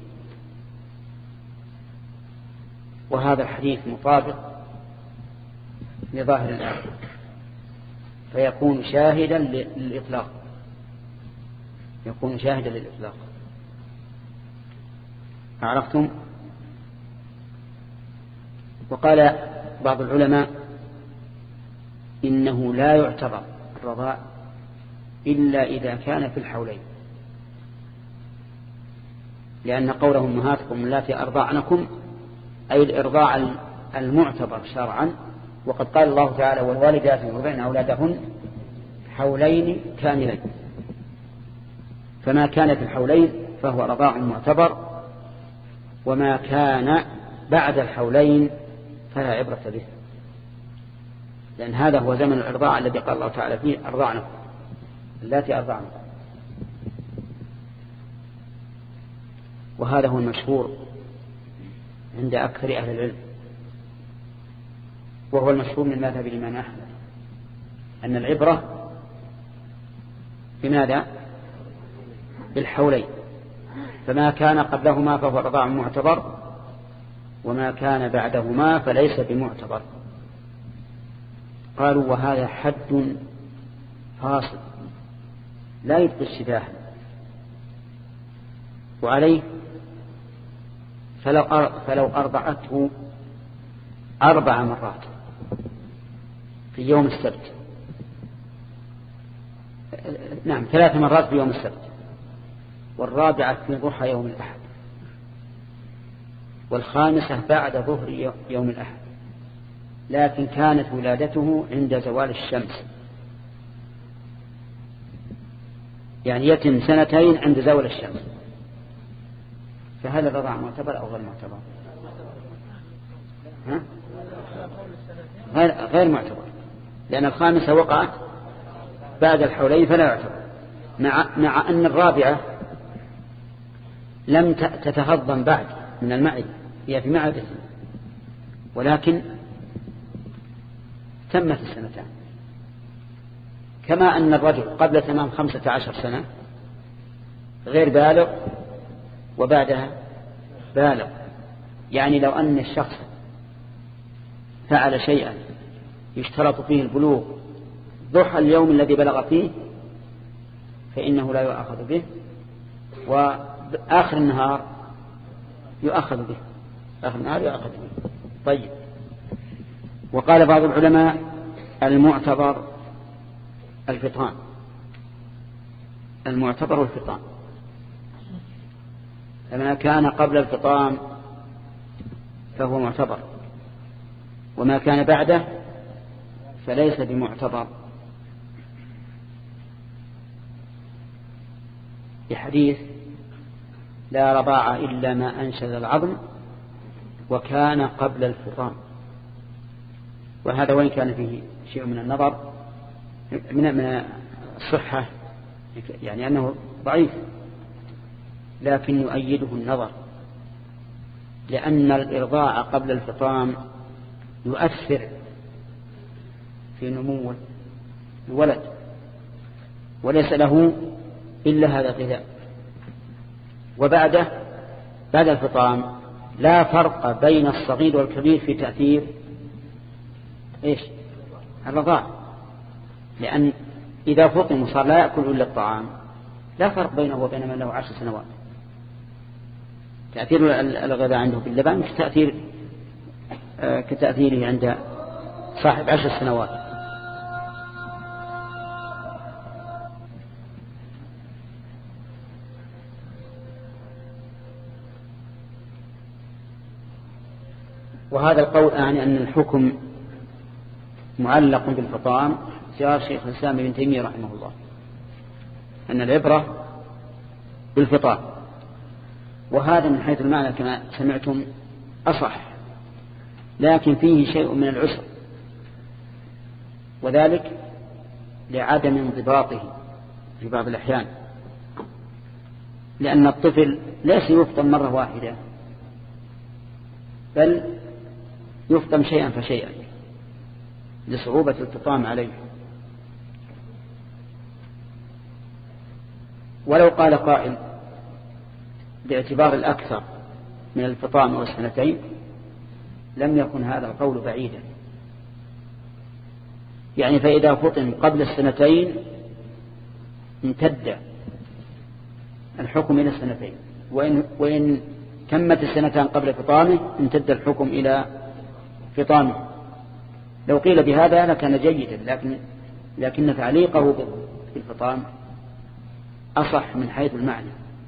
وهذا الحديث مطابق لظاهر الآية فيكون شاهدا للإطلاق، يكون شاهدا للإطلاق. عرفتم؟ وقال بعض العلماء إنه لا يعتبر الرضاع إلا إذا كان في الحولين، لأن قوله أمهاتكم اللاتي أرضعنكم أي الإرضاع المعتبر شرعا. وقد قال الله تعالى والوالدات يرضعن أولادهن حولين كاملين، فما كان في الحولين فهو رضاع معتبر، وما كان بعد الحولين فلا عبرة به، لأن هذا هو زمن الإرضاع الذي قال الله تعالى فيه أرضعنكم اللاتي أرضعنكم. وهذا هو المشهور عند أكثر أهل العلم، وهو المشهور من مذهب الإمام أحمد، أن العبرة بماذا؟ بالحولين، فما كان قبلهما فهو رضاع معتبر، وما كان بعدهما فليس بمعتبر. قالوا وهذا حد فاصل لا يبقي الشباه، وعليه فلو فلو أرضعته أربع مرات في يوم السبت، نعم ثلاث مرات في يوم السبت، والرابعة في ضحى يوم الأحد، والخامسة بعد ظهر يوم الأحد، لكن كانت ولادته عند زوال الشمس، يعني يتم سنتين عند زوال الشمس. فهل الرضاع معتبر أو غير معتبر؟ ها؟ غير, غير معتبر، لأن الخامسة وقعت بعد الحولين فلا يعتبر، مع, مع أن الرابعة لم تتهضم بعد من المعدة، هي في معدة، ولكن تمت السنتان. كما أن الرجل قبل تمام خمسة عشر سنة غير بالغ وبعدها بالغ، يعني لو أن الشخص فعل شيئا يشترط فيه البلوغ ضحى اليوم الذي بلغ فيه فإنه لا يؤخذ به، وآخر النهار يؤخذ به، آخر النهار يؤخذ به. طيب، وقال بعض العلماء المعتبر الفطام، المعتبر الفطام، فما كان قبل الفطام فهو معتبر، وما كان بعده فليس بمعتبر، بحديث لا رضاع إلا ما أنشز العظم وكان قبل الفطام. وهذا وإن كان فيه شيء من النظر من من الصحة، يعني أنه ضعيف، لكن يؤيده النظر، لأن الإرضاع قبل الفطام يؤثر في نمو الولد، وليس له إلا هذا الغذاء. وبعده بعد الفطام لا فرق بين الصغير والكبير في تأثير إيش الرضاع، لأن إذا فطم وصار لا يأكل إلا الطعام لا فرق بينه وبين من له عشر سنوات. تأثير الغذاء عنده باللبن كتأثير كتأثيره عند صاحب عشر سنوات. وهذا القول يعني أن الحكم معلق بالفطام اختيار شيخ الإسلام ابن تيمية رحمه الله، أن العبرة بالفطام، وهذا من حيث المعنى كما سمعتم أصح، لكن فيه شيء من العسر، وذلك لعدم انضباطه في بعض الأحيان، لأن الطفل ليس يفطم مرة واحدة، بل يفطم شيئا فشيئا لصعوبة الفطام عليه. ولو قال قائل باعتبار الأكثر من الفطام والسنتين لم يكن هذا القول بعيدا، يعني فإذا فطم قبل السنتين امتد الحكم إلى السنتين، وإن, وإن تمت السنتان قبل فطامه امتد الحكم إلى فطامه. لو قيل بهذا لكان جيدا، لكن لكن تعليقه بالفطام أصح من حيث المعنى،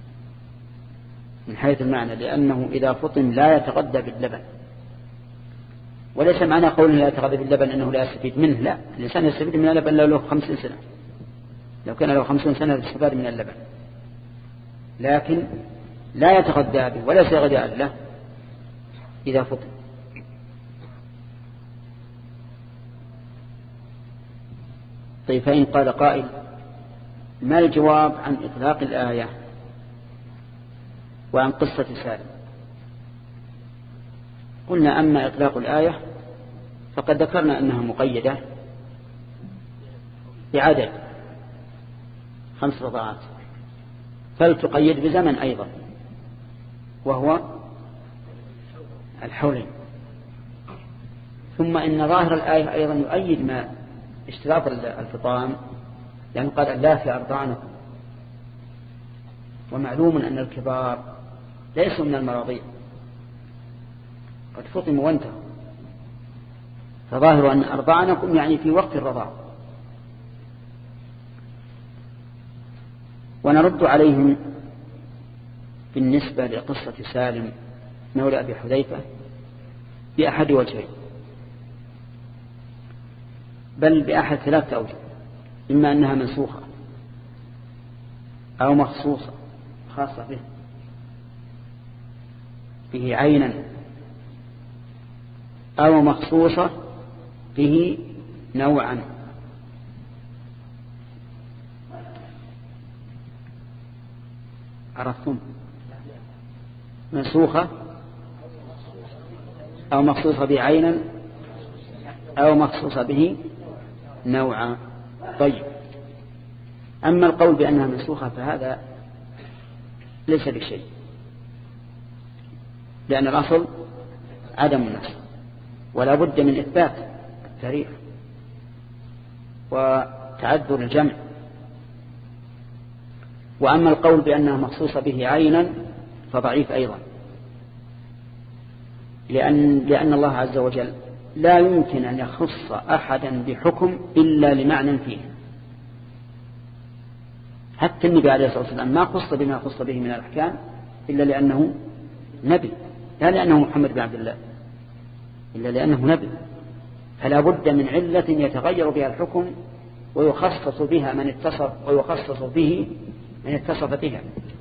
من حيث المعنى لأنه إذا فطم لا يتغذى باللبن، وليس معنى قوله لا يتغذى باللبن أنه لا يستفيد منه، لا، الإنسان يستفيد من اللبن لو له خمسين سنة، لو كان له خمسين سنة يستفاد من اللبن، لكن لا يتغذى به وليس غذاء له إذا فطم. طيب، فإن قال قائل ما الجواب عن إطلاق الآية وعن قصة سالم؟ قلنا أما إطلاق الآية فقد ذكرنا أنها مقيدة بعدد خمس رضاعات، فلتقيد بزمن أيضا وهو الحولين. ثم إن ظاهر الآية أيضا يؤيد ما اشتراط الفطام، لأنه قال اللاتي أرضعنكم، ومعلوم أن الكبار ليسوا من المراضيع، قد فطموا وانتهوا، فظاهر أن أرضعنكم يعني في وقت الرضاع. ونرد عليهم بالنسبة لقصة سالم مولى أبي حذيفة بأحد وجهين، بل بأحد ثلاثة أوجه: إما أنها منسوخة أو مخصوصة خاصة به به عينا، أو مخصوصة به نوعا. عرفتم؟ منسوخة أو مخصوصة به عينا أو مخصوصة به نوعا. طيب، أما القول بأنها منسوخة فهذا ليس بشيء، لأن الأصل عدم النسخ، ولا بد من إثبات التاريخ وتعذر الجمع. وأما القول بأنها مخصوصة به عينا فضعيف أيضا، لأن, لأن الله عز وجل لا يمكن أن يخص أحدا بحكم إلا لمعنى فيه. حتى النبي عليه الصلاة والسلام ما خص بما خص به من الأحكام إلا لأنه نبي، لا لأنه محمد بن عبد الله، إلا لأنه نبي. فلا بد من علة يتغير بها الحكم ويخصص بها من اتصف ويخصص به من اتصف بها.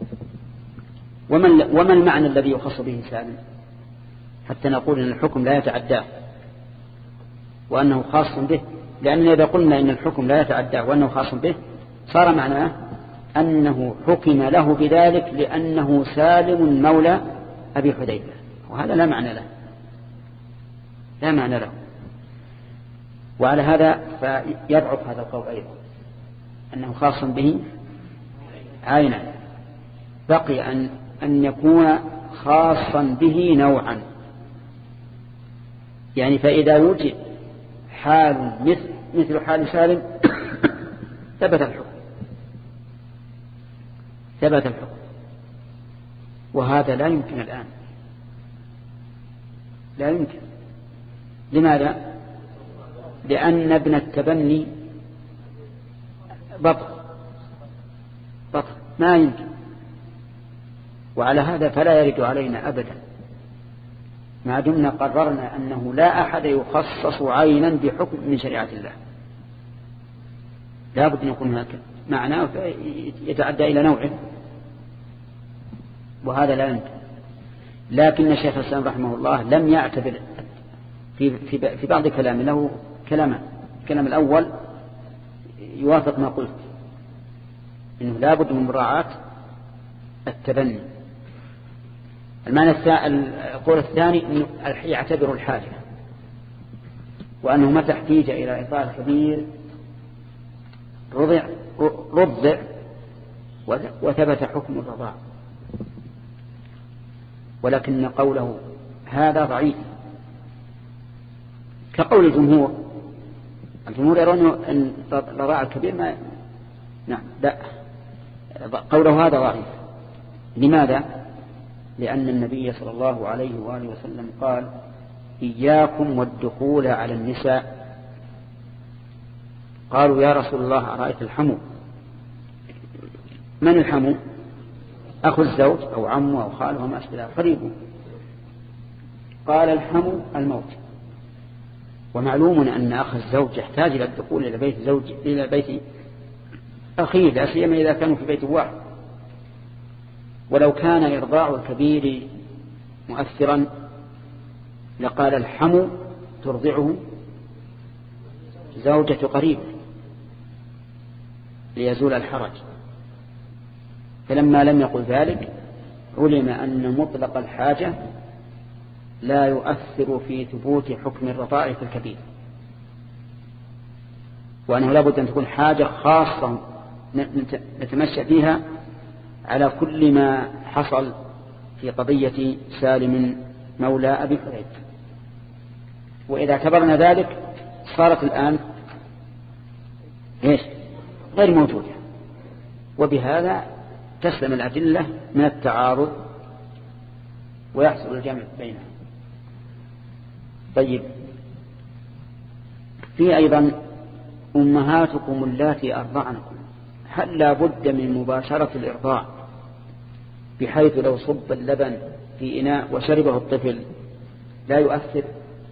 وما وما المعنى الذي يخص به سالم حتى نقول أن الحكم لا يتعداه وأنه خاص به؟ لأننا إذا قلنا إن الحكم لا يتعداه وأنه خاص به صار معناه أنه حكم له بذلك لأنه سالم مولى أبي حذيفة، وهذا لا معنى له، لا معنى له. وعلى هذا فيضعف هذا القول أيضا أنه خاص به عينا. بقي أن, أن يكون خاصا به نوعا، يعني فإذا وجد حال مثل, مثل حال سالم ثبت الحكم ثبت الحكم وهذا لا يمكن الآن، لا يمكن. لماذا؟ لأن ابن التبني بطل بطل ما يمكن. وعلى هذا فلا يرد علينا أبدا ما دمنا قررنا أنه لا أحد يخصص عينا بحكم من شريعة الله، لا بد أن يكون هكذا معناه يتعدى إلى نوعه، وهذا لا يمكن. لكن الشيخ الإسلام رحمه الله لم يعتبر في, في, في بعض كلامه له كلامان. الكلام الأول يوافق ما قلت، إنه لا بد من مراعاة التبني. المعنى القول الثاني أنه يعتبر الحاجة، وأنه متى احتيج إلى إطار كبير رضع رضع وثبت حكم الرضاع. ولكن قوله هذا ضعيف كقول الجمهور. الجمهور يرون أن الرضاع الكبير ما نعم لا، قوله هذا ضعيف. لماذا؟ لأن النبي صلى الله عليه وآله وسلم قال إياكم والدخول على النساء. قالوا يا رسول الله أرأيت الحمو؟ من الحمو؟ أخو الزوج أو عمه أو خاله وما أشبه قريبه. قال الحمو الموت. ومعلوم أن أخ الزوج يحتاج إلى الدخول إلى بيت زوج إلى بيت أخيه، لا سيما إذا كانوا في بيت واحد. ولو كان إرضاع الكبير مؤثرا لقال الحمو ترضعه زوجة قريب ليزول الحرج. فلما لم يقل ذلك علم أن مطلق الحاجة لا يؤثر في ثبوت حكم الرضاع في الكبير، وأنه لابد أن تكون حاجة خاصة نتمشى فيها على كل ما حصل في قضية سالم مولى أبي حذيفة. وإذا اعتبرنا ذلك صارت الآن إيش؟ غير موجودة، وبهذا تسلم الأدلة من التعارض ويحصل الجمع بينها. طيب، في أيضا أمهاتكم اللاتي أرضعنكم، هل لا بد من مباشرة الإرضاع بحيث لو صب اللبن في إناء وشربه الطفل لا يؤثر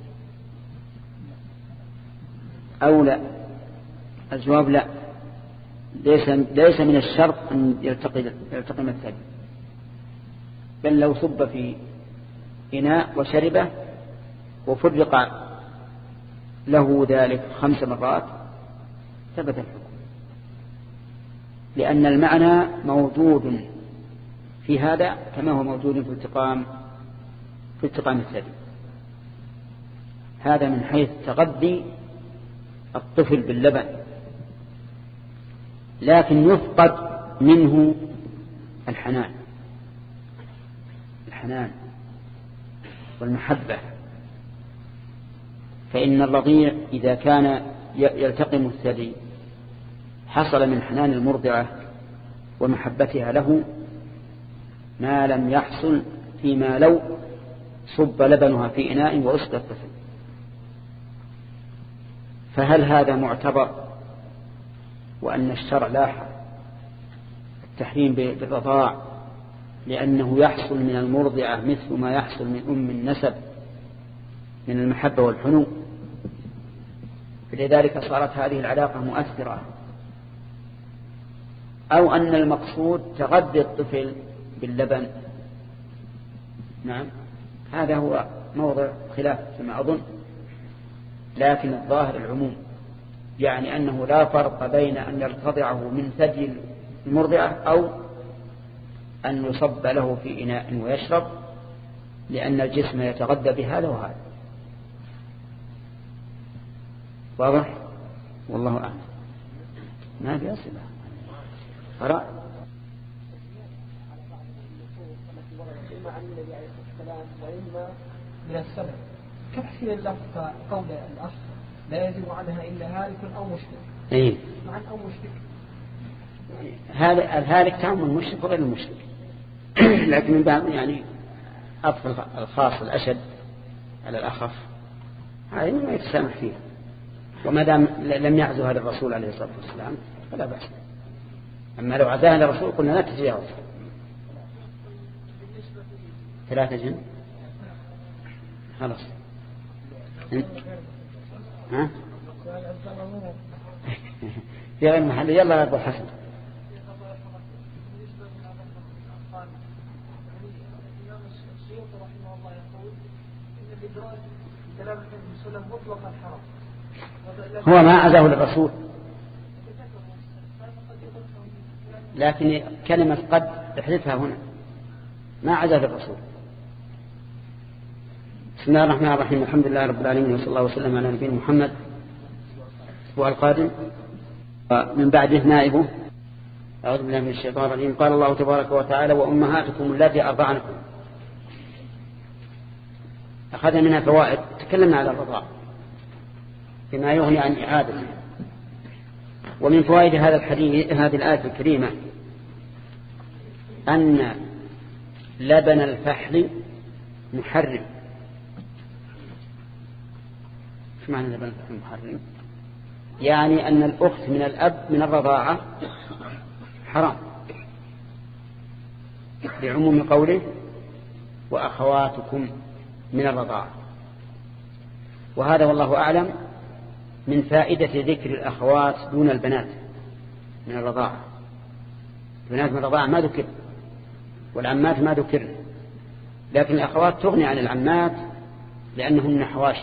أو لا؟ الجواب لا، ليس, ليس من الشرط أن يلتقي يلتقي الثدي، بل لو صب في إناء وشربه وفرق له ذلك خمس مرات ثبت الحكم، لأن المعنى موجود في هذا كما هو موجود في التقام في التقام الثدي. هذا من حيث تغذي الطفل باللبن، لكن يفقد منه الحنان الحنان والمحبة. فإن الرضيع إذا كان يلتقم الثدي حصل من حنان المرضعة ومحبتها له ما لم يحصل فيما لو صب لبنها في إناء وأسقى الطفل. فهل هذا معتبر وأن الشرع لاحظ التحريم بالرضاع لأنه يحصل من المرضعة مثل ما يحصل من أم النسب من المحبة والحنو، فلذلك صارت هذه العلاقة مؤثرة، أو أن المقصود تغذي الطفل باللبن؟ نعم، هذا هو موضع خلاف كما أظن، لكن الظاهر العموم، يعني أنه لا فرق بين أن يرتضعه من ثدي المرضعة أو أن يصب له في إناء ويشرب، لأن الجسم يتغذى بهذا وهذا. واضح؟ والله أعلم. ما في أصلة قرأ إما عن النبي عليه الصلاة والسلام وإما من السبب كتحسين اللفظ قول الأخ لا يزيد عنها إلا هالك أو مشرك. إيه؟ معنى أو مشرك هذا الهالك تعم المشرك وغير المشرك، لكن من باب يعني أطفال الخاص الأشد على الأخف هذا ما يتسامح فيه، وما دام لم يعزها للرسول عليه الصلاة والسلام فلا بأس. أما لو عزاها للرسول قلنا لا تتجاوز ثلاثة جن خلاص. ها في غير محل. يلا يا أبو حسن. هو ما عزاه للرسول، لكن كلمة قد تحذفها هنا، ما عزاه للرسول. بسم الله الرحمن الرحيم، الحمد لله رب العالمين، وصلى الله وسلم على نبينا محمد. الأسبوع القادم من بعده نائبه. أعوذ بالله من الشيطان الرجيم. قال الله تبارك وتعالى: وأمهاتكم اللاتي أرضعنكم. أخذنا منها فوائد، تكلمنا على الرضاع بما يغني عن إعادته. ومن فوائد هذا الحديث هذه الآية الكريمة أن لبن الفحل محرم. ايش معنى لبن الفحل محرم؟ يعني أن الأخت من الأب من الرضاعة حرام، لعموم قوله وأخواتكم من الرضاعة. وهذا والله أعلم من فائدة ذكر الأخوات دون البنات من الرضاعة. البنات من الرضاعة ما ذكر، والعمات ما ذكر، لكن الأخوات تغني عن العمات لأنهن حواشي،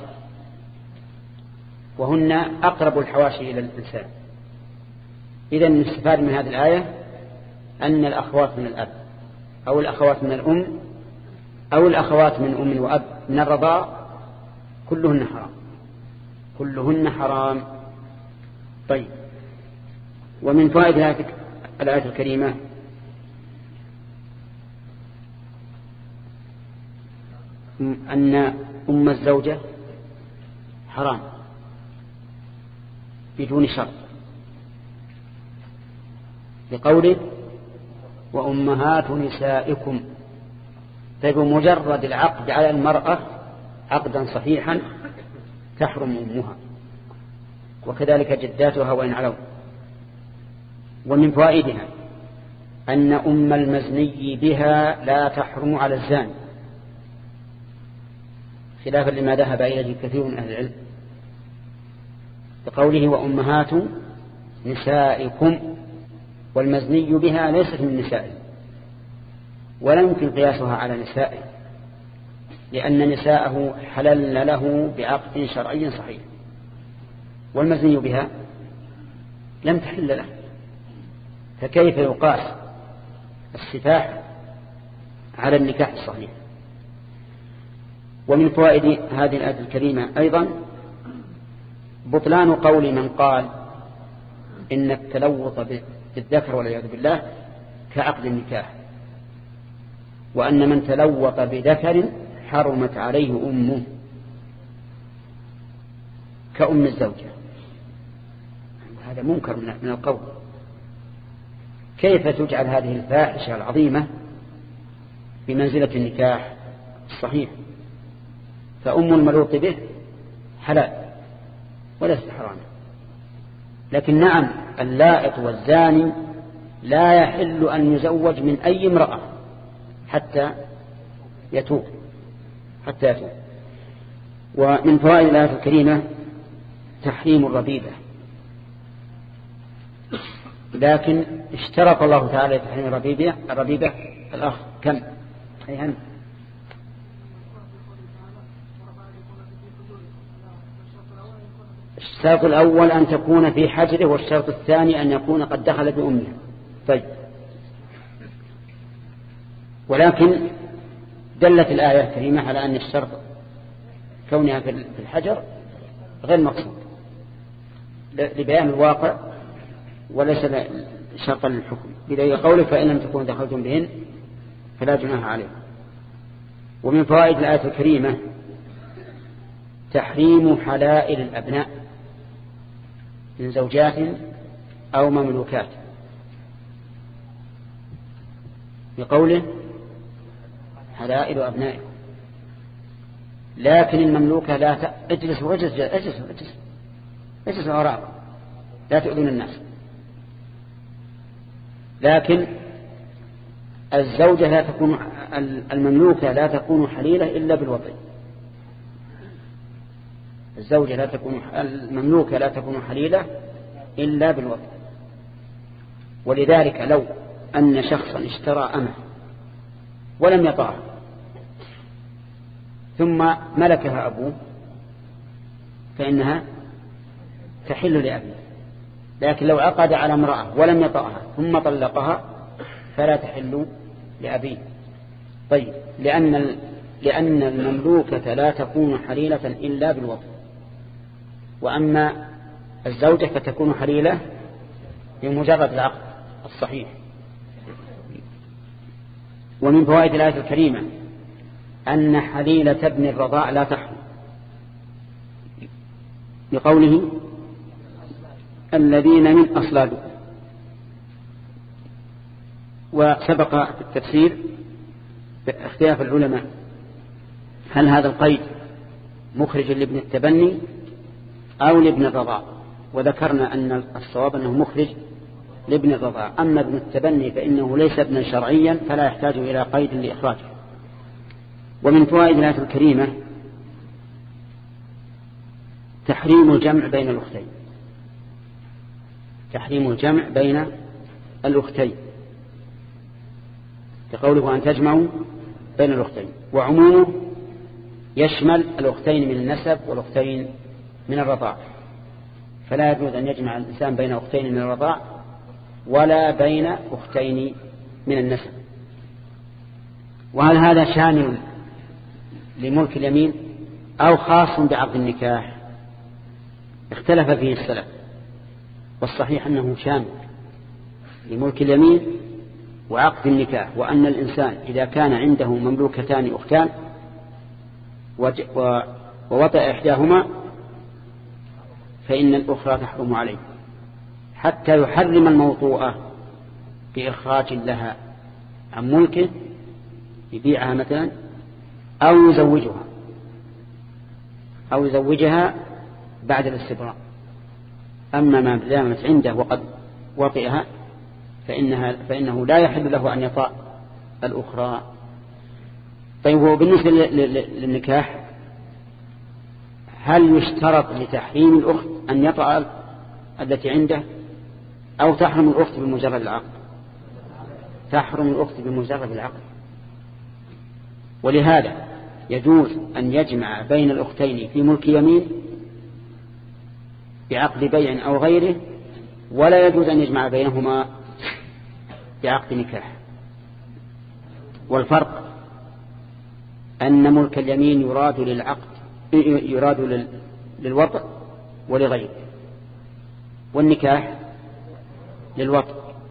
وهن أقرب الحواشي إلى الإنسان. إذن نستفاد من هذه الآية أن الأخوات من الأب أو الأخوات من الأم أو الأخوات من أم وأب من الرضاع كلهن حرام، كلهن حرام. طيب، ومن فوائد هذه الآية الكريمة أن أم الزوجة حرام بدون شرط، بقوله وأمهات نسائكم. فبمجرد العقد على المرأة عقدا صحيحا تحرم أمها، وكذلك جداتها وإن علوا. ومن فوائدها أن أم المزني بها لا تحرم على الزاني، خلافا لما ذهب إليه كثير من أهل العلم، بقوله وأمهات نسائكم، والمزني بها ليست من نسائه، ولا يمكن قياسها على نسائه، لأن نساءه حللن له بعقد شرعي صحيح، والمزني بها لم تحل له، فكيف يقاس السفاح على النكاح الصحيح؟ ومن فوائد هذه الآية الكريمة أيضا بطلان قول من قال إن التلوث بالذكر والعياذ بالله كعقد النكاح، وأن من تلوث بذكر حرمت عليه أمه كأم الزوجة. هذا منكر من القول. كيف تجعل هذه الفاحشة العظيمة بمنزلة النكاح الصحيح؟ فأم الملوط به حلال وليست حراما، لكن نعم اللائط والزاني لا يحل أن يزوج من أي امرأة حتى يتوب حتى يتوب. ومن فوائد الآية الكريمة تحريم الربيبة، لكن اشترط الله تعالى تحريم الربيبة الربيبة الأخ كم أيهن؟ الشرط الأول أن تكون في حجره، والشرط الثاني أن يكون قد دخل بأمه. طيب، ولكن دلت الآية الكريمة على أن الشرط كونها في الحجر غير مقصود لبيان الواقع وليس شرطا للحكم، بدليل قوله فإن لم تكونوا دخلتم بهن فلا جناح عليكم. ومن فوائد الآية الكريمة تحريم حلائل الأبناء من زوجات أو مملوكات، بقوله حلائل أبنائكم، لكن المملوكة لا ت... اجلسوا اجلسوا اجلسوا اجلسوا اجلسوا وراء لا تؤذون الناس. لكن الزوجة لا تكون المملوكة لا تكون حليلة إلا بالوطي. الزوجة لا تكون المملوكة لا تكون حليلة إلا بالوطي. ولذلك لو أن شخصا اشترى أمه ولم يطعها ثم ملكها أبوه فإنها تحل لأبيه، لكن لو عقد على امرأة ولم يطعها ثم طلقها فلا تحل لأبيه. طيب، لأن لأن المملوكة لا تكون حليلة إلا بالوطء، وأما الزوجة فتكون حليلة بمجرد العقد الصحيح. ومن فوائد الآية الكريمة أن حليلة ابن الرضاع لا تحرم، بقوله الذين من أصلابكم. وسبق في التفسير باختلاف العلماء هل هذا القيد مخرج لابن التبني أو لابن الرضاع، وذكرنا أن الصواب أنه مخرج لابن الرضاع. أما ابن التبني فإنه ليس ابنا شرعيا فلا يحتاج إلى قيد لإخراجه. ومن فوائد الآية الكريمة تحريم الجمع بين الأختين، تحريم الجمع بين الأختين كقوله أن تجمعوا بين الأختين، وعمومه يشمل الأختين من النسب والأختين من الرضاع، فلا يجوز أن يجمع الإنسان بين أختين من الرضاع ولا بين أختين من النسب. وهل هذا شامل لملك اليمين أو خاص بعقد النكاح؟ اختلف فيه السلف، والصحيح أنه شامل لملك اليمين وعقد النكاح، وأن الإنسان إذا كان عنده مملوكتان أختان ووطئ إحداهما فإن الأخرى تحرم عليه حتى يحرم الموطوءة بإخراج لها عن ملكه يبيعها مثلا أو يزوجها أو يزوجها بعد الاستبراء. أما ما دامت عنده وقد وطئها فإنها فإنه لا يحل له أن يطأ الأخرى. طيب هو بالنسبة للنكاح هل يشترط لتحريم الأخت أن يطأ التي عنده أو تحرم الأخت بمجرد العقد؟ تحرم الأخت بمجرد العقد. ولهذا يجوز أن يجمع بين الأختين في ملك يمين بعقد بيع أو غيره، ولا يجوز أن يجمع بينهما بعقد نكاح. والفرق أن ملك اليمين يراد للعقد يراد للوطء ولغيره، والنكاح للوطء.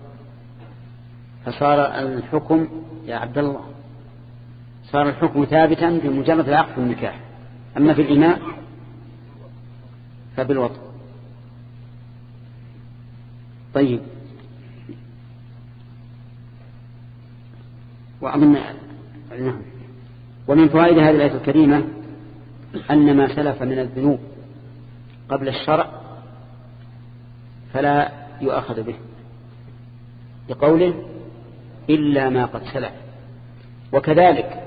فصار الحكم يا عبد الله صار الحكم ثابتا بمجرد العقد والنكاح، أما في الإماء فبالوطء. طيب وأظن ومن فوائد هذه الآية الكريمة أن ما سلف من الذنوب قبل الشرع فلا يؤخذ به، بقوله إلا ما قد سلف. وكذلك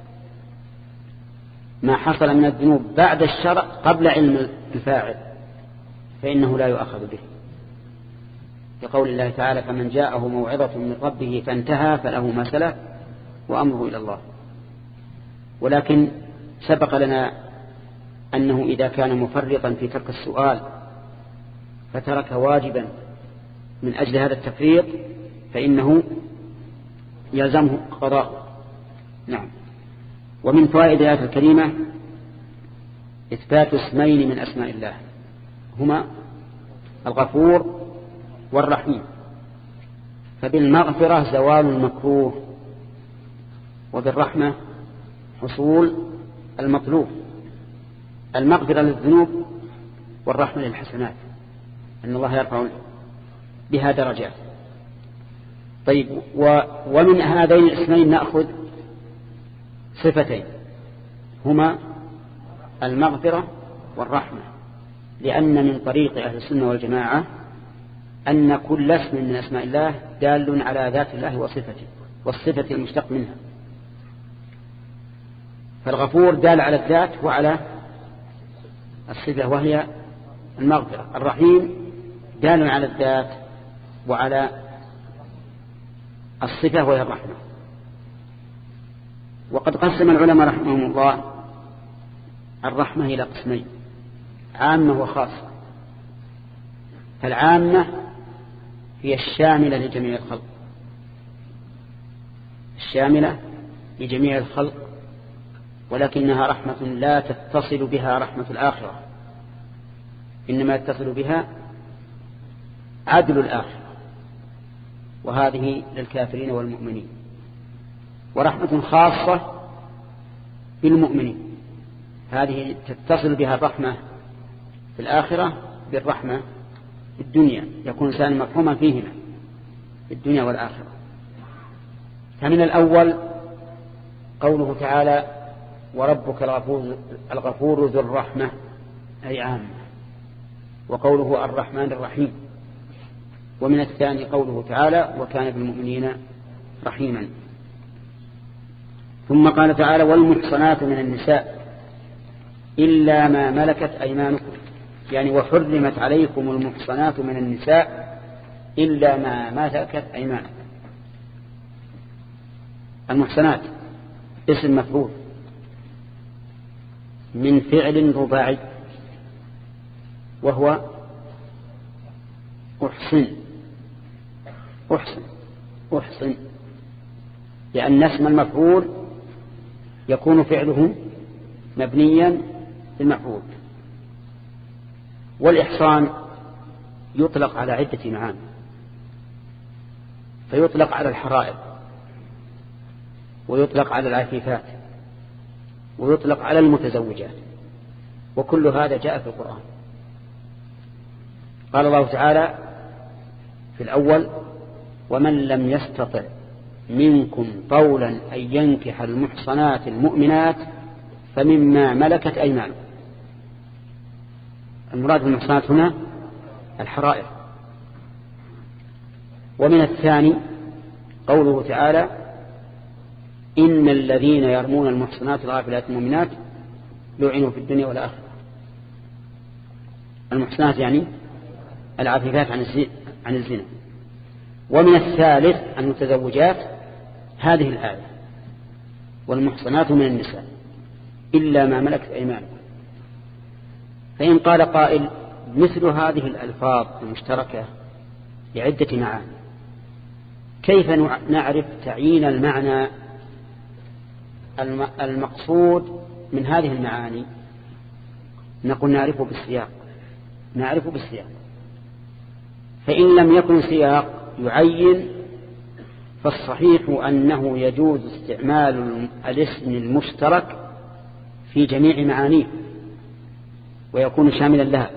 ما حصل من الذنوب بعد الشرع قبل علم الفاعل فإنه لا يؤخذ به، بقول الله تعالى فمن جاءه موعظة من ربه فانتهى فله ما سلف وأمره إلى الله. ولكن سبق لنا أنه إذا كان مفرطا في ترك السؤال فترك واجبا من أجل هذا التفريط فإنه يلزمه قضاء. نعم. ومن فوائد الآية الكريمة إثبات اسمين من أسماء الله هما الغفور والرحيم. فبالمغفرة زوال المكروه، وبالرحمة حصول المطلوب. المغفرة للذنوب والرحمة للحسنات، أن الله يرفع بها درجات. طيب ومن هذين الاسمين نأخذ صفتين هما المغفرة والرحمة، لأن من طريق أهل السنة والجماعة أن كل اسم من أسماء الله دال على ذات الله وصفته والصفة المشتق منها. فالغفور دال على الذات وعلى الصفة وهي المغفرة. الرحيم دال على الذات وعلى الصفة وهي الرحمة. وقد قسم العلماء رحمهم الله الرحمة إلى قسمين، عامة وخاصة. فالعامة هي الشاملة لجميع الخلق، الشاملة لجميع الخلق، ولكنها رحمة لا تتصل بها رحمة الآخرة، إنما يتصل بها عدل الآخرة، وهذه للكافرين والمؤمنين. ورحمة خاصة بالمؤمنين، هذه تتصل بها الرحمة في الآخرة بالرحمة في الدنيا، يكون إنسان مفهوما فيهما في الدنيا والآخرة. فمن الأول قوله تعالى وربك الغفور, الغفور ذو الرحمة أي عامة، وقوله الرحمن الرحيم. ومن الثاني قوله تعالى وكان بالمؤمنين رحيما. ثم قال تعالى والمحصنات من النساء إلا ما ملكت أيمانكم، يعني وحرمت عليكم المحصنات من النساء إلا ما ملكت أيمانكم. المحصنات اسم مفعول من فعل رباعي وهو أحصن أحصن أحصن، لأن اسم المفعول يكون فعله مبنيا للمفعول. والإحصان يطلق على عدة معاني، فيطلق على الحرائر، ويطلق على العفيفات، ويطلق على المتزوجات، وكل هذا جاء في القرآن. قال الله تعالى في الأول ومن لم يستطع منكم طولا أن ينكح المحصنات المؤمنات فمما ملكت أيمانكم. المراد بالمحصنات هنا الحرائر. ومن الثاني قوله تعالى إن الذين يرمون المحصنات الغافلات المؤمنات لعنوا في الدنيا والآخرة. المحصنات يعني العفيفات عن الزنا. ومن الثالث المتزوجات هذه الآية والمحصنات من النساء إلا ما ملكت أيمانكم. فإن قال قائل مثل هذه الألفاظ المشتركة لعدة معاني كيف نعرف تعيين المعنى المقصود من هذه المعاني؟ نقول نعرفه بالسياق نعرفه بالسياق فإن لم يكن سياق يعين فالصحيح أنه يجوز استعمال الاسم المشترك في جميع معانيه ويكون شاملا لها،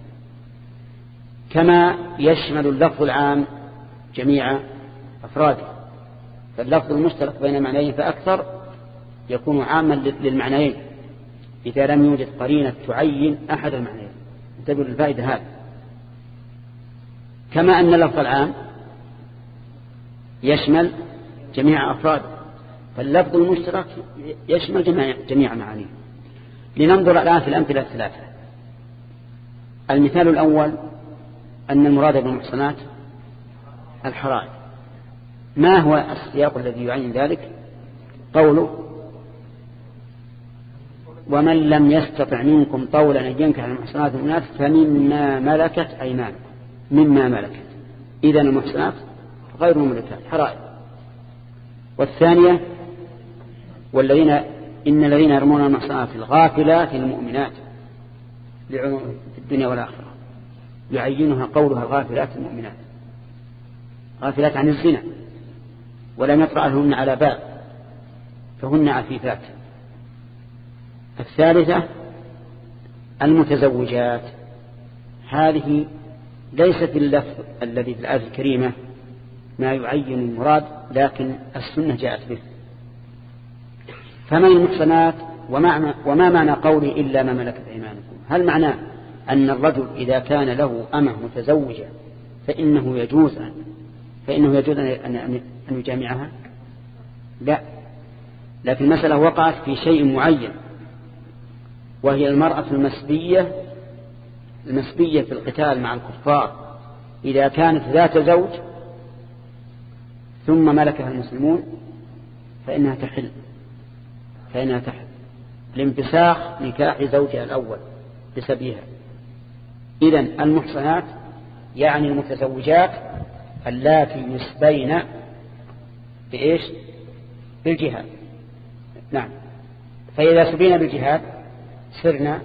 كما يشمل اللفظ العام جميع أفراده. فاللفظ المشترك بين معنيين فأكثر يكون عاما للمعنيين إذا لم يوجد قرينة تعين أحد المعنيين. انتبهوا للفائدة هذه. كما أن اللفظ العام يشمل جميع أفراده فاللفظ المشترك يشمل جميع, جميع معانيه. لننظر الآن في الأمثلة الثلاثة. المثال الأول أن المراد بالمحصنات الحرائر. ما هو السياق الذي يعين ذلك؟ قوله ومن لم يستطع منكم طولا أن ينكح المحصنات المؤمنات فمما ملكت أيمانكم. مما ملكت إذن المحصنات غير مملكات حرائر. والثانية والذين إن الذين يرمون المحصنات الغافلات المؤمنات لعنوا في الدنيا والآخرة يعينها قولها الغافلات المؤمنات غافلات عن الزنا ولم يطرأ لهن على باب فهن عفيفات. الثالثة المتزوجات. هذه ليست اللفظ الذي في الآية الكريمة ما يعين المراد لكن السنة جاءت به. فمن المحصنات ومعنى وما معنى قولي إلا ما ملكت أيمانكم؟ هل معناه أن الرجل إذا كان له أمة متزوجة فإنه يجوز أن فإنه يجوز أن أن يجامعها؟ لا، لكن المسألة وقعت في شيء معين وهي المرأة المسبية المسبية في القتال مع الكفار إذا كانت ذات زوج ثم ملكها المسلمون فإنها تحل فإنها تحل لانفساخ نكاح زوجها الأول بسبيها. إذن المحصنات يعني المتزوجات اللاتي يسبين بإيش؟ بالجهاد. نعم. فإذا سبينا بالجهاد صرنا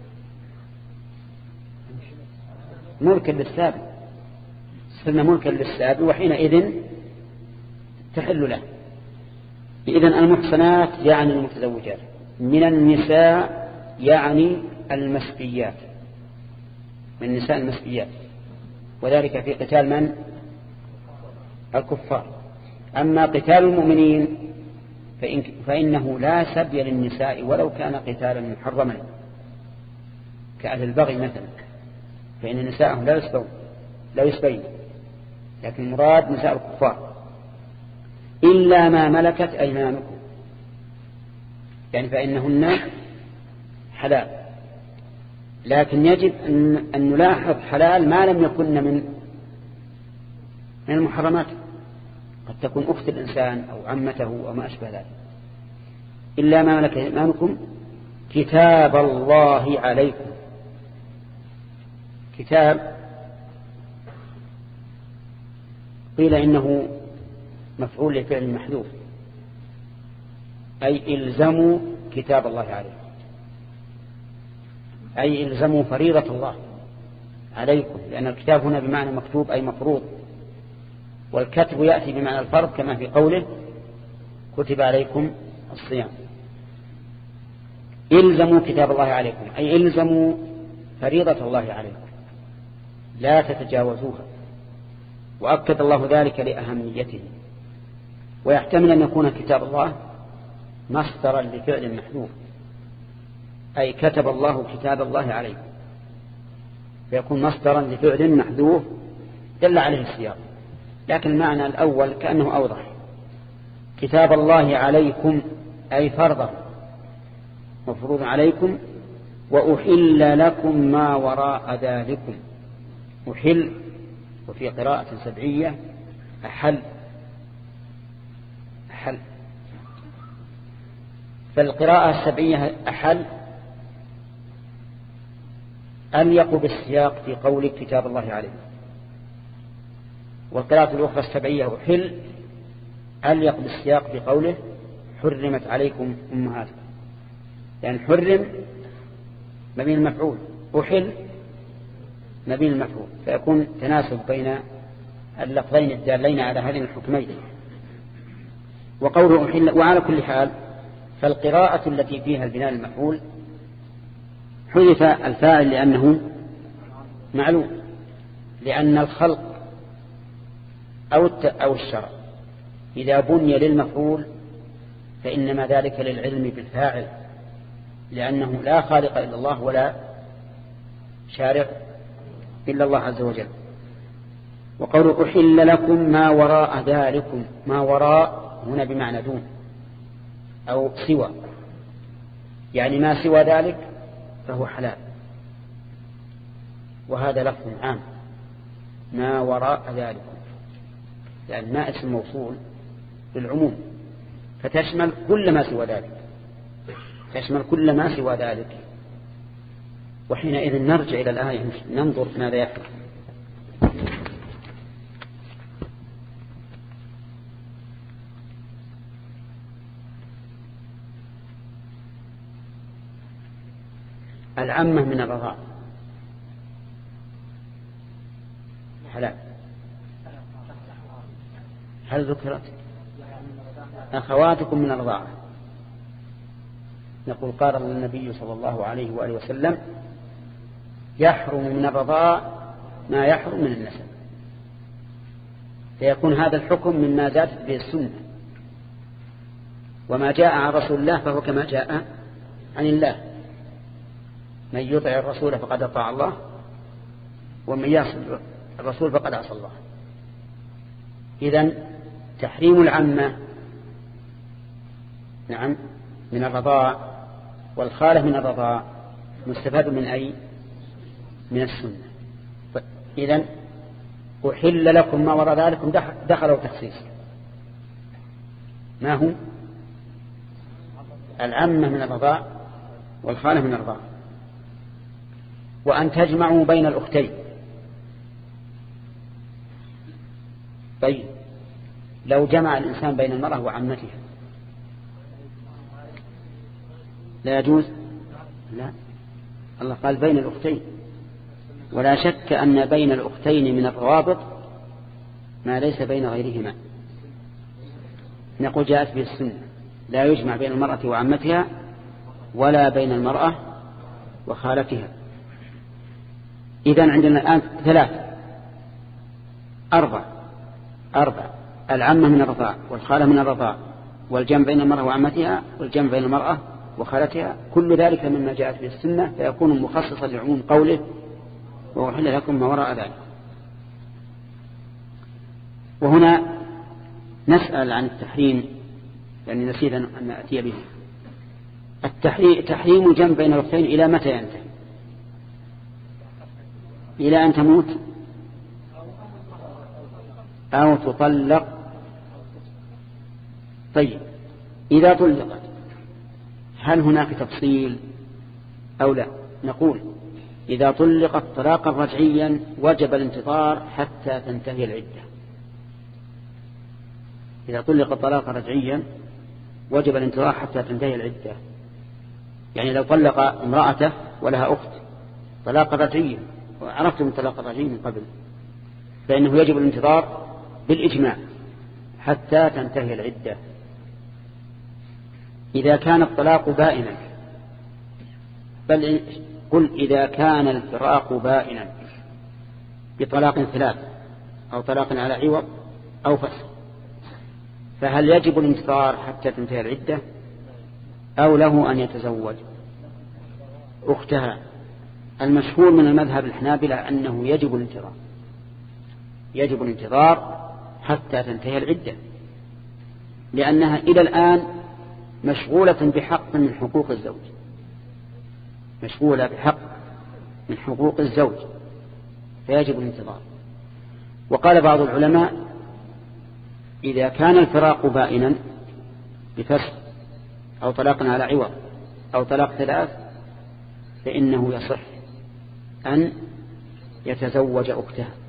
ملكا للسابق صرنا ملكا للسابق وحينئذ تحل له. إذن المحصنات يعني المتزوجات من النساء يعني المسبيات من النساء المسبيات وذلك في قتال من؟ الكفار. أما قتال المؤمنين فإن فإنه لا سبي للنساء ولو كان قتالا محرما كأهل البغي مثلا فإن نساءهم لا يسبون لا يسبين لكن المراد نساء الكفار إلا ما ملكت أيمانكم يعني فإنهن حلال. لكن يجب أن نلاحظ حلال ما لم يكن من من المحرمات. قد تكون أخت الإنسان أو عمته أو ما أشبه ذلك. إلا ما ملكت أيمانكم كتاب الله عليكم. كتاب قيل إنه مفعول لفعل محذوف أي إلزموا كتاب الله عليكم أي إلزموا فريضة الله عليكم لأن الكتاب هنا بمعنى مكتوب أي مفروض والكتب يأتي بمعنى الفرض كما في قوله كتب عليكم الصيام. إلزموا كتاب الله عليكم أي إلزموا فريضة الله عليكم لا تتجاوزوها. وأكد الله ذلك لأهميته. ويحتمل أن يكون كتاب الله مصدرا لفعل محذوف أي كتب الله كتاب الله عليكم فيكون مصدرا لفعل محذوف دل عليه السياق. لكن المعنى الأول كأنه أوضح. كتاب الله عليكم أي فرضا مفروض عليكم، وأحل لكم ما وراء ذلكم. أحل، وفي قراءة سبعية أحل أحل. فالقراءة السبعية أحل أليق بالسياق في قول كتاب الله عليكم، والقراءة الأخرى السبعية أحل أليق بالسياق في قوله حرمت عليكم أمهاتكم، يعني حرم مبني المفعول، أحل مبني المفعول، فيكون تناسب بين اللفظين الدالين على هذين الحكمين. وقوله أحل. وعلى كل حال فالقراءة التي فيها البناء المفعول حذف الفاعل لأنه معلوم، لأن الخلق أو أو الشرع إذا بني للمفعول فإنما ذلك للعلم بالفاعل، لأنه لا خالق إلا الله ولا شارع إلا الله عز وجل. وقول أحل لكم ما وراء ذلكم، ما وراء هنا بمعنى دون أو سوى، يعني ما سوى ذلك فهو حلال، وهذا لفظ عام ما وراء ذلكم، لأن ما اسم موصول للعموم فتشمل كل ما سوى ذلك، تشمل كل ما سوى ذلك. وحينئذ نرجع إلى الآية ننظر ماذا يحدث. العامة من الرضاع حلال، هل ذكرت؟ أخواتكم من الرضاعة، نقول قال النبي صلى الله عليه وآله وسلم يحرم من الرضاع ما يحرم من النسب، فيكون هذا الحكم مما زادت به السنة، وما جاء عن رسول الله فهو كما جاء عن الله، من يطع الرسول فقد أطاع الله، ومن يعصي الرسول فقد عصى الله. إذن تحريم العمة نعم من الرضاع، والخالة من الرضاع مستفاد من أي؟ من السنة. إذن أحل لكم ما وراء ذلكم دخلوا تخصيص، ما هو؟ العمة من الرضاع والخالة من الرضاع. وأن تجمعوا بين الأختين. طيب لو جمع الإنسان بين المرأة وعمتها لا يجوز؟ لا، الله قال بين الأختين، ولا شك أن بين الأختين من الروابط ما ليس بين غيرهما. نقول جاءت به السنة لا يجمع بين المرأة وعمتها ولا بين المرأة وخالتها. إذن عندنا الآن ثلاث أربع أربع العمة من الرضاع والخالة من الرضاع والجمع بين المرأة وعمتها والجمع بين المرأة وخالتها، كل ذلك مما جاءت به السنة، فيكون مخصصا لعموم قوله وأحل لكم ما وراء ذلك. وهنا نسأل عن التحريم، يعني نسيت أن نأتي به. التحريم تحريم جمع بين الأختين إلى متى ينتهي؟ إلى أن تموت أو تطلق. طيب إذا طلقت هل هناك تفصيل أو لا؟ نقول إذا طلقت طلاقا رجعيا وجب الانتظار حتى تنتهي العدة. إذا طلقت طلاقا رجعيا وجب الانتظار حتى تنتهي العدة. يعني لو طلق امرأته ولها أخت طلاقا رجعيا، وعرفتم الطلاق الرجعي من قبل، فإنه يجب الانتظار بالإجماع حتى تنتهي العدة. إذا كان الطلاق بائنا، بل قل إذا كان الفراق بائنا بطلاق ثلاث أو طلاق على عوض أو فسخ، فهل يجب الانتظار حتى تنتهي العدة أو له أن يتزوج أختها المشهور من المذهب الحنابلة أنه يجب الانتظار يجب الانتظار حتى تنتهي العدة، لأنها إلى الآن مشغولة بحق من حقوق الزوج، مشغولة بحق من حقوق الزوج، فيجب الانتظار. وقال بعض العلماء إذا كان الفراق بائنا بفسخ أو طلاق على عوض أو طلاق ثلاث فإنه يصح أن يتزوج أختها